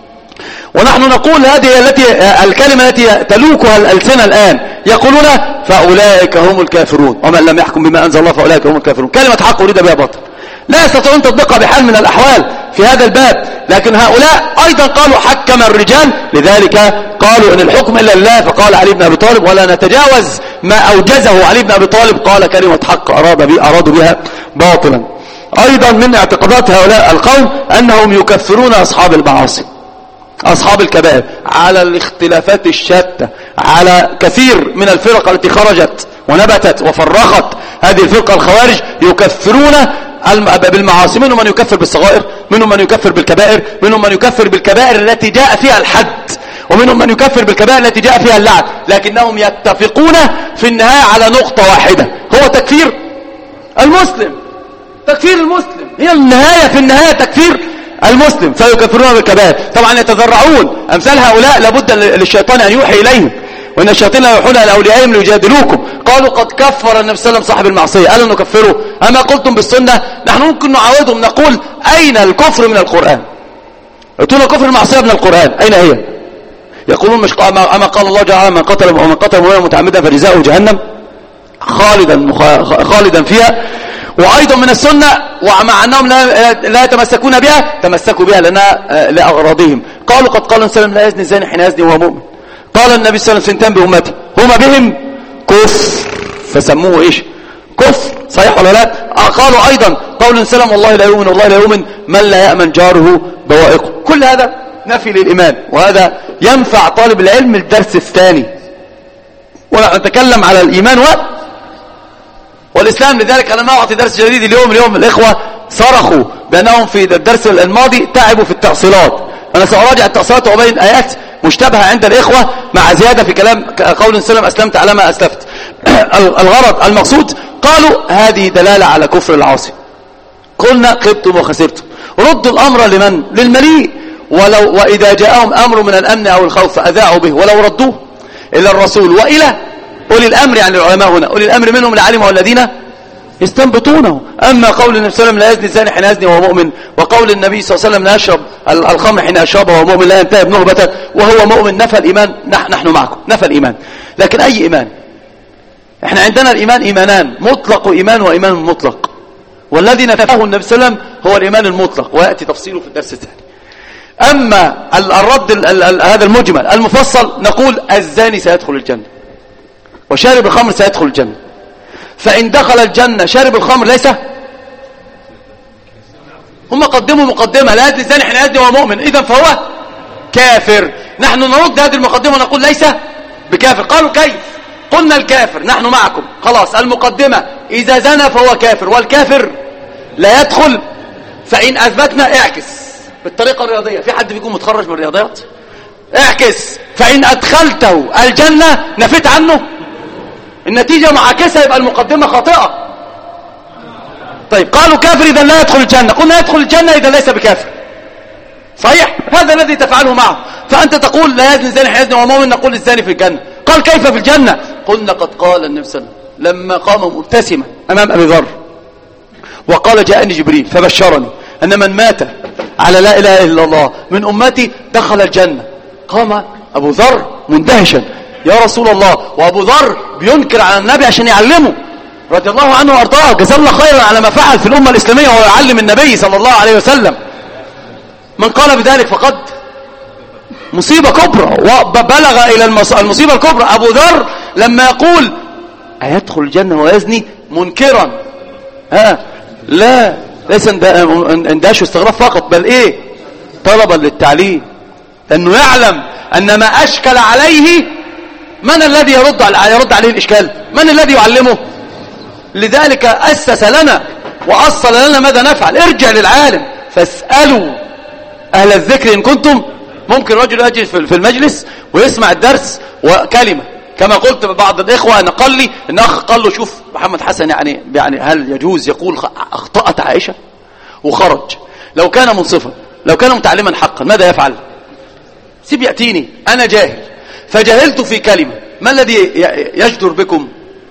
ونحن نقول هذه التي الكلمة التي تلوكها الألسنة الآن، يقولون فأولئك هم الكافرون ومن لم يحكم بما أنزل الله فأولئك هم الكافرون. كلمة حق أريد بها باطل، لا يستطيعون تطبيقها بحال من الأحوال في هذا الباب. لكن هؤلاء أيضا قالوا حكم الرجال، لذلك قالوا إن الحكم إلا لله. فقال علي بن أبي طالب ولا نتجاوز ما أوجزه علي بن أبي طالب، قال كلمة حق أراد بي أرادوا بها باطلا. أيضا من اعتقادات هؤلاء القوم أنهم يكفرون أصحاب المعاصي أصحاب الكبائر على الاختلافات الشتى، على كثير من الفرق التي خرجت ونبتت وفرخت هذه الفرقة الخوارج يكفرون بالمعاصي. منهم من يكفر بالصغائر، منهم من يكفر بالكبائر، منهم من يكفر بالكبائر التي جاء فيها الحد، ومنهم من يكفر بالكبائر التي جاء فيها اللعن. لكنهم يتفقون في النهاية على نقطة واحدة، هو تكفير المسلم. تكفير المسلم هي النهاية، في النهاية تكفير المسلم. فيكفرون بالكبائر. طبعا يتذرعون أمثال هؤلاء لابد للشيطان أن يوحي إليهم، وإن الشياطين لا يوحون إلى أوليائهم ليجادلوكم. قالوا قد كفر النبي صلى الله عليه وسلم صاحب المعصية، قالوا نكفره أما قلتم بالسنة. نحن ممكن نعاودهم نقول أين الكفر من القرآن؟ قلتوا كفر المعصية من القرآن أين هي؟ يقولون مش أما قال الله تعالى من قتل ومن قتل مؤمنا متعمدا فجزاؤه جهنم خالدا خالدا فيها. وأيضا من السنة ومع أنهم لا, لا يتمسكون بها تمسكوا بها لنا لأغراضهم. قالوا قد قال النبي صلى الله عليه وسلم لا يزني الزاني حين يزني وهو مؤمن. قال النبي صلى الله عليه وسلم سنتان بأمتي هما بهم كفر فسموه إيش؟ كفر. صحيح ولا لا؟ قالوا أيضا قول النبي صلى الله عليه وسلم والله لا يؤمن والله لا يؤمن من لا يأمن جاره بوائقه. كل هذا نفي للإيمان، وهذا ينفع طالب العلم الدرس الثاني. ونتكلم على الإيمان و والإسلام. لذلك أنا ما أعطي درس جديد اليوم. اليوم الإخوة صرخوا بأنهم في الدرس الماضي تعبوا في التأصيلات. أنا سأراجع التأصيلات وبين آيات مشتبهة عند الإخوة مع زيادة في كلام قول السلام أسلمت على ما أسلفت. الغرض المقصود قالوا هذه دلالة على كفر العاصي. قلنا خبتم وخسرتم. ردوا الأمر لمن؟ للمليء. ولو وإذا جاءهم أمر من الأمن أو الخوف فأذاعوا به ولو ردوه إلى الرسول وإلى أولي الأمر. يعني العلماء هنا أولي الأمر منهم العالم والذين يستنبطونه. أما قول النبي صلى الله عليه وسلم لا يزني الزاني حين يزني وهو مؤمن، وقول النبي صلى الله عليه وسلم لا يشرب الخمر حين يشربه وهو مؤمن لا ينتهي بنهبة وهو مؤمن، نفى الإيمان. نحن معكم نفى الإيمان. لكن أي إيمان؟ احنا عندنا الإيمان إيمانان، مطلق إيمان وإيمان مطلق، والذي نفاه النبي صلى الله عليه وسلم هو الإيمان المطلق، ويأتي تفصيله في الدرس الثاني. أما الرد هذا المجمل المفصل، نقول الزاني سيدخل الجنة وشارب الخمر سيدخل الجنة، فإن دخل الجنة شارب الخمر ليس، هم قدموا مقدمة لا يزني الزاني حين يزني وهو مؤمن، إذن فهو كافر. نحن نرد هذه المقدمة ونقول ليس بكافر. قالوا كيف؟ قلنا الكافر نحن معكم، خلاص المقدمة إذا زنى فهو كافر، والكافر لا يدخل. فإن أثبتنا اعكس بالطريقة الرياضية، في حد فيكم متخرج من الرياضيات؟ اعكس، فإن أدخلته الجنة نفيت عنه، النتيجة معاكسة، يبقى المقدمة خاطئة. طيب قالوا كافر إذا لا يدخل الجنة، قلنا يدخل الجنة إذا ليس بكافر، صحيح؟ هذا الذي تفعله معه. فأنت تقول لا يزني الزاني حين يزني وهو مؤمن، نقول الزاني في الجنة. قال كيف في الجنة؟ قلنا قد قال النبي صلى الله عليه وسلم لما قام مبتسما أمام أبي ذر وقال جاءني جبريل فبشرني أن من مات على لا إله إلا الله من أمتي دخل الجنة. قام أبو ذر مندهشا يا رسول الله، وأبو ذر بينكر على النبي عشان يعلمه رضي الله عنه وارضاه، جزاه الله خيرا على ما فعل في الأمة الإسلامية وهو يعلم النبي صلى الله عليه وسلم. من قال بذلك فقد مصيبة كبرى، وبلغ إلى المصيبة الكبرى. أبو ذر لما يقول أيدخل الجنة ويزني منكرا، ها لا ليس اندهاش واستغراب فقط، بل ايه طلبا للتعليم، لأنه يعلم أن ما أشكل عليه من الذي يرد يرد عليه الإشكال؟ من الذي يعلمه؟ لذلك أسس لنا وأصل لنا ماذا نفعل. ارجع للعالم فاسألوا أهل الذكر إن كنتم. ممكن رجل يجي في المجلس ويسمع الدرس وكلمة، كما قلت بعض الإخوة أن قال لي إن أخ قال له شوف محمد حسن يعني يعني هل يجوز يقول أخطأت عائشة وخرج؟ لو كان منصفا، لو كان متعلما حقا، ماذا يفعل؟ سيب يأتيني أنا جاهل فجهلت في كلمة، ما الذي يجدر بكم؟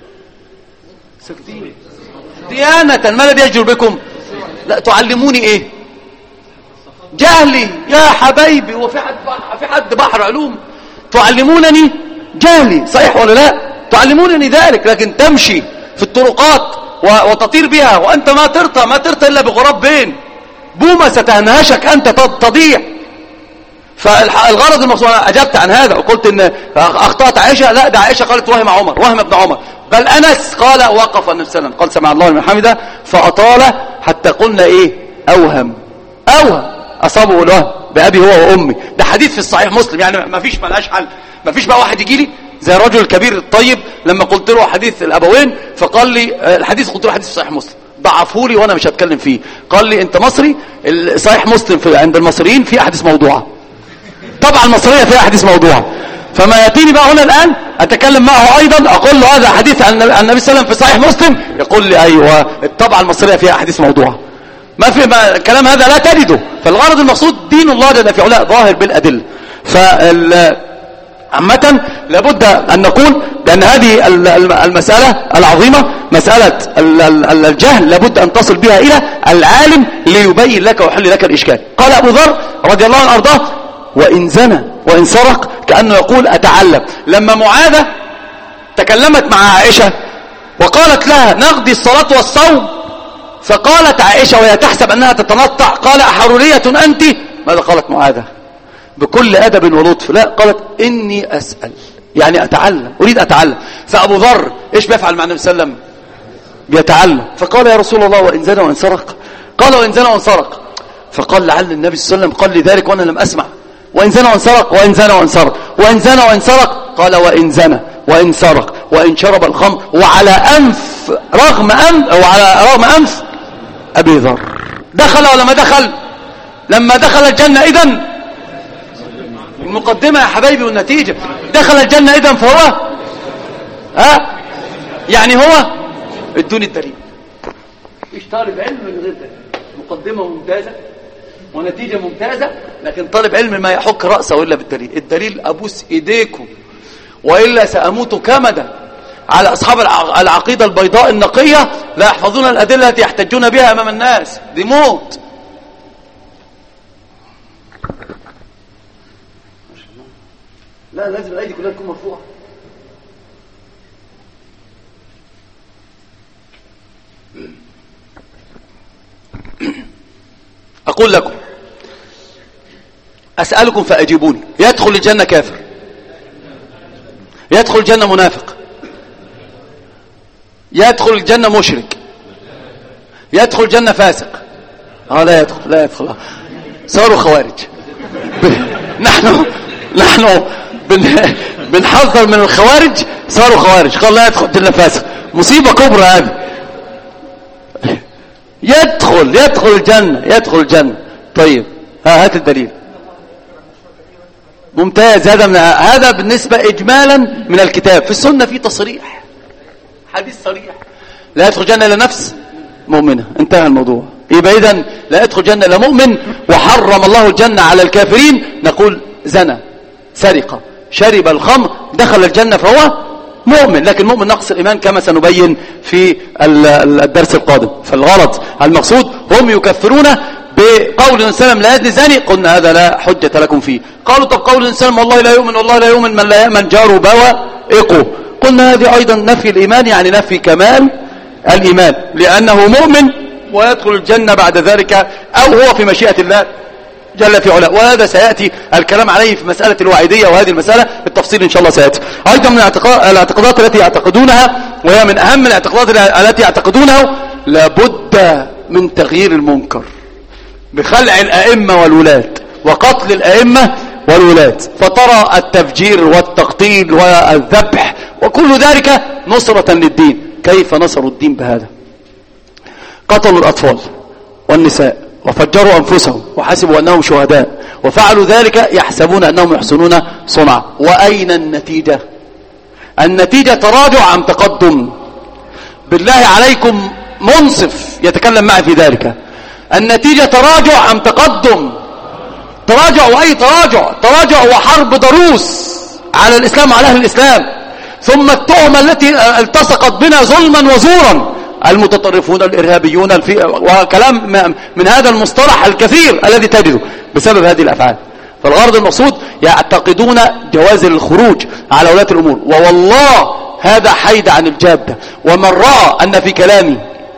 سكتين ديانة. ما الذي يجدر بكم؟ لا تعلموني إيه؟ جهلي يا حبايبي. وفي حد في حد بحر علوم تعلمونني جهلي، صحيح ولا لا؟ تعلمونني ذلك، لكن تمشي في الطرقات وتطير بها وأنت ما ترضى ما ترضى إلا بغراب بين بومة ستهنهشك أنت تضيع. فالغرض المقصود أنا أجبت عن هذا وقلت إن أخطأت عائشة، لا ده عائشة قالت وهم عمر وهم ابن عمر، بل أنس قال وقف النبي صلى الله عليه وسلم قال سمع الله لمن حمده فأطال حتى قلنا إيه أوهم أوهم أصابه الوهم بأبي هو وأمي. ده حديث في الصحيح مسلم، يعني ما فيش ملهاش حل. ما فيش بقى واحد يجي لي زي الرجل الكبير الطيب لما قلت له حديث الأبوين فقال لي الحديث، قلت له حديث في صحيح مسلم ضعفه لي وأنا مش هتكلم فيه. قال لي أنت مصري، صحيح مسلم في عند المصريين في أحاديث موضوعة، طبعا المصرية فيها أحاديث موضوعة. فما يأتيني بقى هنا الآن أتكلم معه أيضا أقول له هذا حديث عن النبي صلى الله عليه وسلم في صحيح مسلم، يقول لي أيوة الطبعة المصرية فيها أحاديث موضوعة. ما في ما الكلام هذا لا تجده. فالغرض المقصود دين الله جل في علاه ظاهر بالأدلة. فال عامة لابد أن نقول بأن هذه المسألة العظيمة مسألة الجهل لابد أن تصل بها إلى العالم ليبين لك ويحل لك الإشكال. قال أبو ذر رضي الله عنه أرضاه وإن زنى وإن سرق كأنه يقول أتعلم. لما معاذة تكلمت مع عائشة وقالت لها نقضي الصلاة والصوم، فقالت عائشة وهي تحسب أنها تتنطع قال أحرورية أنت؟ ماذا قالت معاذة بكل أدب ولطف؟ لا، قالت إني أسأل، يعني أتعلم، أريد أتعلم. فأبو ذر إيش بيفعل مع النبي صلى الله عليه وسلم؟ بيتعلم. فقال يا رسول الله وإن زنى وإن سرق؟ قال وإن زنى وإن سرق. فقال لعل النبي صلى الله عليه وسلم قال لي ذلك وأنا لم أسمع. وإن زنى وإن سرق وإن زنى وإن سرق وإن زنى وإن سرق. قال وإن زنى وإن سرق وإن شرب الخمر وعلى أنف رغم أنف وعلى رغم أنف أبي ذر. دخل ولا ما دخل؟ لما دخل الجنة إذن المقدمة يا حبايبي والنتيجة دخل الجنة إذن فهو ها يعني هو ادوني الدليل. ايش طالب علم من غير دليل؟ مقدمة ممتازة ونتيجة ممتازة، لكن طالب علم ما يحك رأسه إلا بالدليل. الدليل أبوس إيديكم وإلا سأموت كمدا على أصحاب العقيدة البيضاء النقية لا يحفظون الأدلة التي يحتجون بها أمام الناس. دي موت. لا لازم الأيدي كلها تكون مرفوعة. أقول لكم أسألكم فأجيبوني، يدخل الجنة كافر؟ يدخل الجنة منافق؟ يدخل الجنة مشرك؟ يدخل الجنة فاسق؟ اه لا يدخل لا يدخل صاروا خوارج. نحن نحن بن بنحذر من الخوارج، صاروا خوارج. قال لا يدخل الجنة فاسق. مصيبة كبرى هذه. يدخل يدخل الجنة يدخل الجنة. طيب ها هات الدليل. ممتاز. هذا من هذا بالنسبة إجمالا من الكتاب. في السنة في تصريح، حديث صريح، لا يدخل الجنة إلا نفس مؤمنة. انتهى الموضوع. يبقى إذن لا يدخل الجنة إلا مؤمن، وحرم الله الجنة على الكافرين. نقول زنى، سرقة، شرب الخمر، دخل الجنة فهو مؤمن، لكن مؤمن نقص الإيمان كما سنبين في الدرس القادم. فالغلط المقصود هم يكفرون بقول الإنسان لا يزني زاني. قلنا هذا لا حجة لكم فيه. قالوا طب قول الإنسان والله لا يؤمن والله لا يؤمن من لا يأمن جاره بوائقه. قلنا هذه أيضا نفي الإيمان، يعني نفي كمال الإيمان، لأنه مؤمن ويدخل الجنة بعد ذلك أو هو في مشيئة الله جل في علاه. وهذا سيأتي الكلام عليه في مسألة الوعيدية، وهذه المسألة بالتفصيل إن شاء الله سيأتي. أيضا من الاعتقادات التي يعتقدونها، وهي من أهم الاعتقادات التي يعتقدونها، لابد من تغيير المنكر بخلع الأئمة والولاة وقتل الأئمة والولاة. فترى التفجير والتقتيل والذبح وكل ذلك نصرة للدين. كيف نصروا الدين بهذا؟ قتلوا الأطفال والنساء وفجروا أنفسهم وحسبوا أنهم شهداء، وفعلوا ذلك يحسبون أنهم يحسنون صنعا. وأين النتيجة؟ النتيجة تراجع أم تقدم؟ بالله عليكم منصف يتكلم معي في ذلك. النتيجة تراجع أم تقدم؟ تراجع. وأي تراجع؟ تراجع وحرب ضروس على الإسلام وعلى أهل الإسلام. ثم التهمة التي التصقت بنا ظلما وزورا، المتطرفون الإرهابيون الفي... وكلام من هذا المصطلح الكثير الذي تجده بسبب هذه الأفعال. فالغرض المقصود يعتقدون جواز الخروج على ولاة الأمور، ووالله هذا حيد عن الجادة. ومن رأى أن في كلامي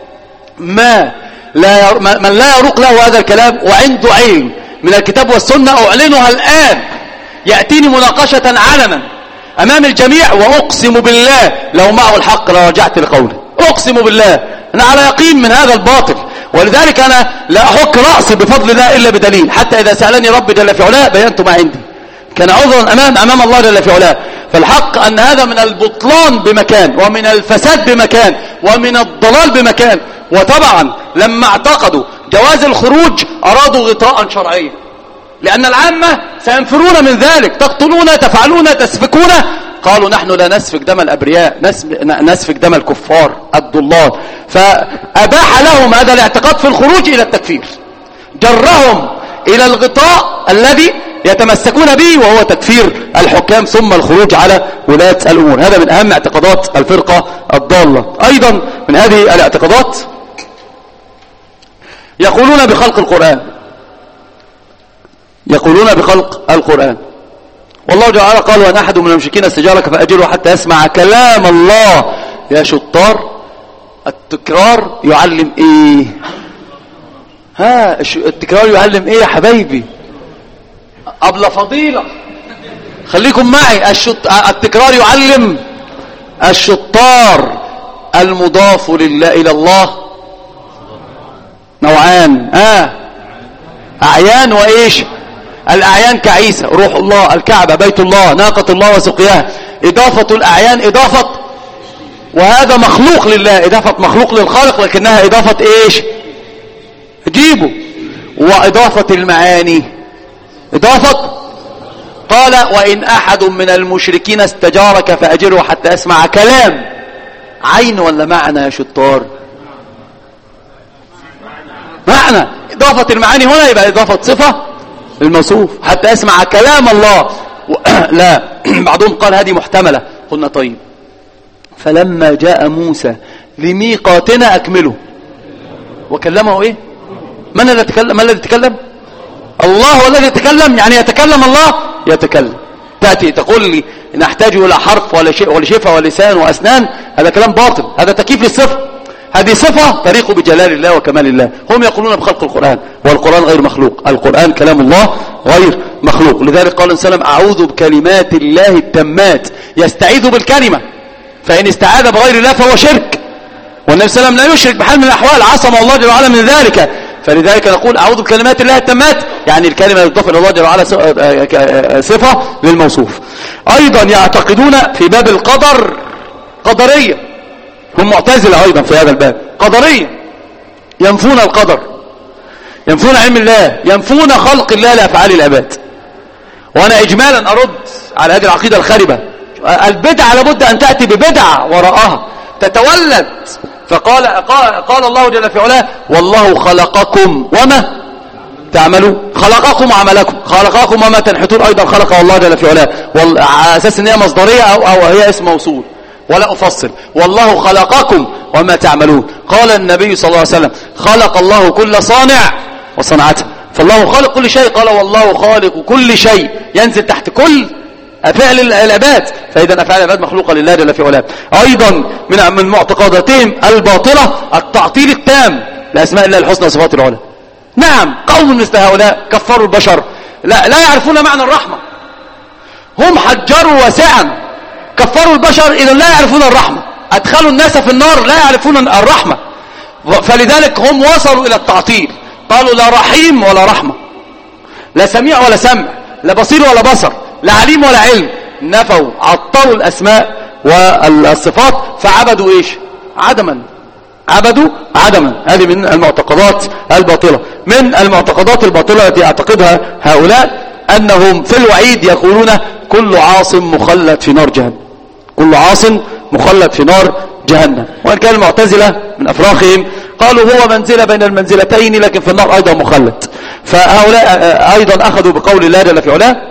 ما لا ير... من لا يروق له هذا الكلام وعنده علم من الكتاب والسنة أعلنها الآن، يأتيني مناقشة علنا أمام الجميع، وأقسم بالله لو معه الحق لرجعت لقوله. أقسم بالله أنا على يقين من هذا الباطل، ولذلك أنا لا أحك رأسي بفضل الله إلا بدليل. حتى إذا سألني ربي جل في علاه بينت ما عندي، كان عذرا أمام أمام الله جل في علاه. فالحق أن هذا من البطلان بمكان، ومن الفساد بمكان، ومن الضلال بمكان. وطبعا لما اعتقدوا جواز الخروج أرادوا غطاء شرعيا، لأن العامة سينفرون من ذلك. تقتلون، تفعلون، تسفكون. قالوا نحن لا نسفك دم الأبرياء، نسفك دم الكفار الضلال. فأباح لهم هذا الاعتقاد في الخروج إلى التكفير، جرهم إلى الغطاء الذي يتمسكون به، وهو تكفير الحكام ثم الخروج على ولاة الأمور. هذا من أهم اعتقادات الفرقة الضالة. أيضا من هذه الاعتقادات يقولون بخلق القرآن، يقولون بخلق القرآن. والله تعالى قال وأن أحد من المشركين استجارك فأجره حتى يسمع كلام الله. يا شطار، التكرار يعلم إيه؟ ها التكرار يعلم إيه يا حبايبي؟ أبلة فضيلة، خليكم معي. الشط... التكرار يعلم الشطار. المضاف لله إلى الله نوعان، آه أعيان وإيش؟ الأعيان كعيسى، روح الله، الكعبة، بيت الله، ناقة الله وسقياها. إضافة الأعيان إضافة، وهذا مخلوق لله، إضافة مخلوق للخالق، لكنها إضافة إيش؟ جيبه. وإضافة المعاني إضافة، قال وإن أحد من المشركين استجارك فأجره حتى يسمع كلام. عين ولا معنى يا شطار؟ معنى. إضافة المعاني هنا يبقى إضافة صفة الموصوف، حتى يسمع كلام الله. لا بعضهم قال هذه محتملة. قلنا طيب فلما جاء موسى لميقاتنا أكمله وكلمه إيه؟ من الذي يتكلم؟ من الذي يتكلم؟ الله هو الذي يتكلم. يعني يتكلم الله يتكلم. تأتي تقول لي نحتاج إلى حرف ولا شيء ولا شفة ولسان وأسنان، هذا كلام باطل، هذا تكييف للصفة. هذه صفة تليق بجلال الله وكمال الله. هم يقولون بخلق القرآن، والقرآن غير مخلوق، القرآن كلام الله غير مخلوق. لذلك قال السلام أعوذ بكلمات الله التامات، يستعيذ بالكلمة، فإن استعاذ بغير الله فهو شرك، والنبي صلى الله عليه وسلم لا يشرك بحال من الأحوال، عصم الله جل وعلا من ذلك. فلذلك نقول أعوذ بكلمات الله التامات، يعني الكلمة يضاف إلى الله جل وعلا صفة للموصوف. أيضا يعتقدون في باب القدر قدرية، هم معتزلة أيضا في هذا الباب، قدرية، ينفون القدر، ينفون علم الله، ينفون خلق الله لأفعال العباد. وأنا إجمالا أرد على هذه العقيدة الخاربة. البدعة لابد أن تأتي ببدعة وراءها تتولد. فقال قال, قال الله جل في علاه والله خلقكم وما تعملوا، خلقكم وعملكم، خلقكم وما تنحتون، أيضا خلق الله جل في علاه على أساس أن هي مصدرية أو, أو هي اسم موصول، ولا أفصل. والله خلقكم وما تعملون. قال النبي صلى الله عليه وسلم خلق الله كل صانع وصنعته، فالله خالق كل شيء. قال والله خالق كل شيء، ينزل تحت كل أفعال العباد. فإذا أفعال العباد مخلوقة لله جل في علاه. أيضا من من معتقداتهم الباطلة التعطيل التام لأسماء الله الحسنى وصفات العلى. نعم، قوم مثل هؤلاء كفروا البشر، لا, لا يعرفون معنى الرحمة. هم حجروا واسعا، كفروا البشر، إذا لا يعرفون الرحمة. أدخلوا الناس في النار لا يعرفون الرحمة، فلذلك هم وصلوا إلى التعطيل. قالوا لا رحيم ولا رحمة، لا سميع ولا سمع، لا بصير ولا بصر، لا عليم ولا علم. نفوا، عطلوا الأسماء والصفات، فعبدوا إيش؟ عدما، عبدوا عدما. هذه من المعتقدات الباطلة. من المعتقدات الباطلة التي يعتقدها هؤلاء أنهم في الوعيد يقولون كل عاص مخلد في نار جهنم، كل عاص مخلد في نار جهنم. وإن كان المعتزلة من أفراخهم قالوا هو منزلة بين المنزلتين، لكن في النار أيضا مخلد. فهؤلاء أيضا أخذوا بقول الله جل في علاه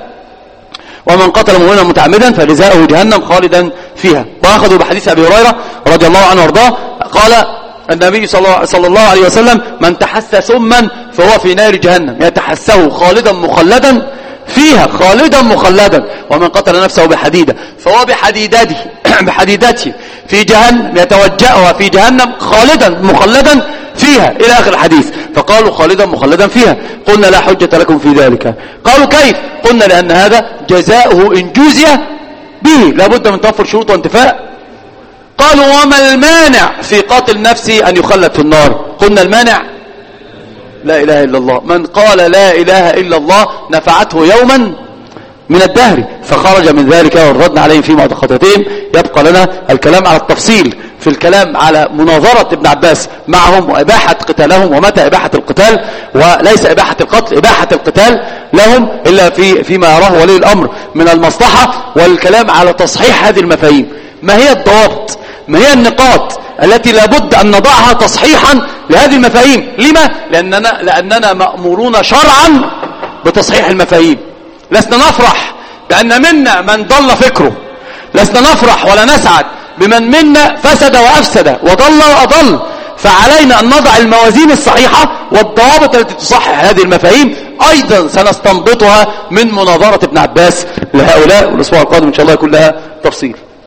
ومن قتل مؤمنا متعمدا فجزاؤه جهنم خالدا فيها. وأخذوا بحديث أبي هريرة رضي الله عنه وارضاه قال النبي صلى الله عليه وسلم من تحسى سما فهو في نار جهنم يتحسه خالدا مخلدا فيها، خالدا مخلدا. ومن قتل نفسه بحديدة فهو بحديدته بحديدته في جهنم يتوجأها في جهنم خالدا مخلدا فيها، إلى آخر الحديث. فقالوا خالدا مخلدا فيها. قلنا لا حجة لكم في ذلك. قالوا كيف؟ قلنا لأن هذا جزاؤه إن جوزي به، لابد من توفر شروط وانتفاء. قالوا وما المانع في قاتل نفسه أن يخلد في النار؟ قلنا المانع لا إله إلا الله. من قال لا إله إلا الله نفعته يوما من الدهر، فخرج من ذلك وردنا عليهم في معتقداتهم. يبقى لنا الكلام على التفصيل في الكلام على مناظرة ابن عباس معهم وإباحة قتالهم، ومتى إباحة القتال، وليس إباحة القتل، إباحة القتال لهم إلا في فيما يراه ولي الأمر من المصلحة، والكلام على تصحيح هذه المفاهيم. ما هي الضوابط، ما هي النقاط التي لابد أن نضعها تصحيحا لهذه المفاهيم؟ لما؟ لأننا, لأننا مأمورون شرعا بتصحيح المفاهيم. لسنا نفرح بأن منا من ضل فكره، لسنا نفرح ولا نسعد بمن منا فسد وأفسد وضل وأضل. فعلينا أن نضع الموازين الصحيحة والضوابط التي تصحح هذه المفاهيم، أيضا سنستنبطها من مناظرة ابن عباس لهؤلاء. والأسبوع القادم إن شاء الله يكون لها تفصيل.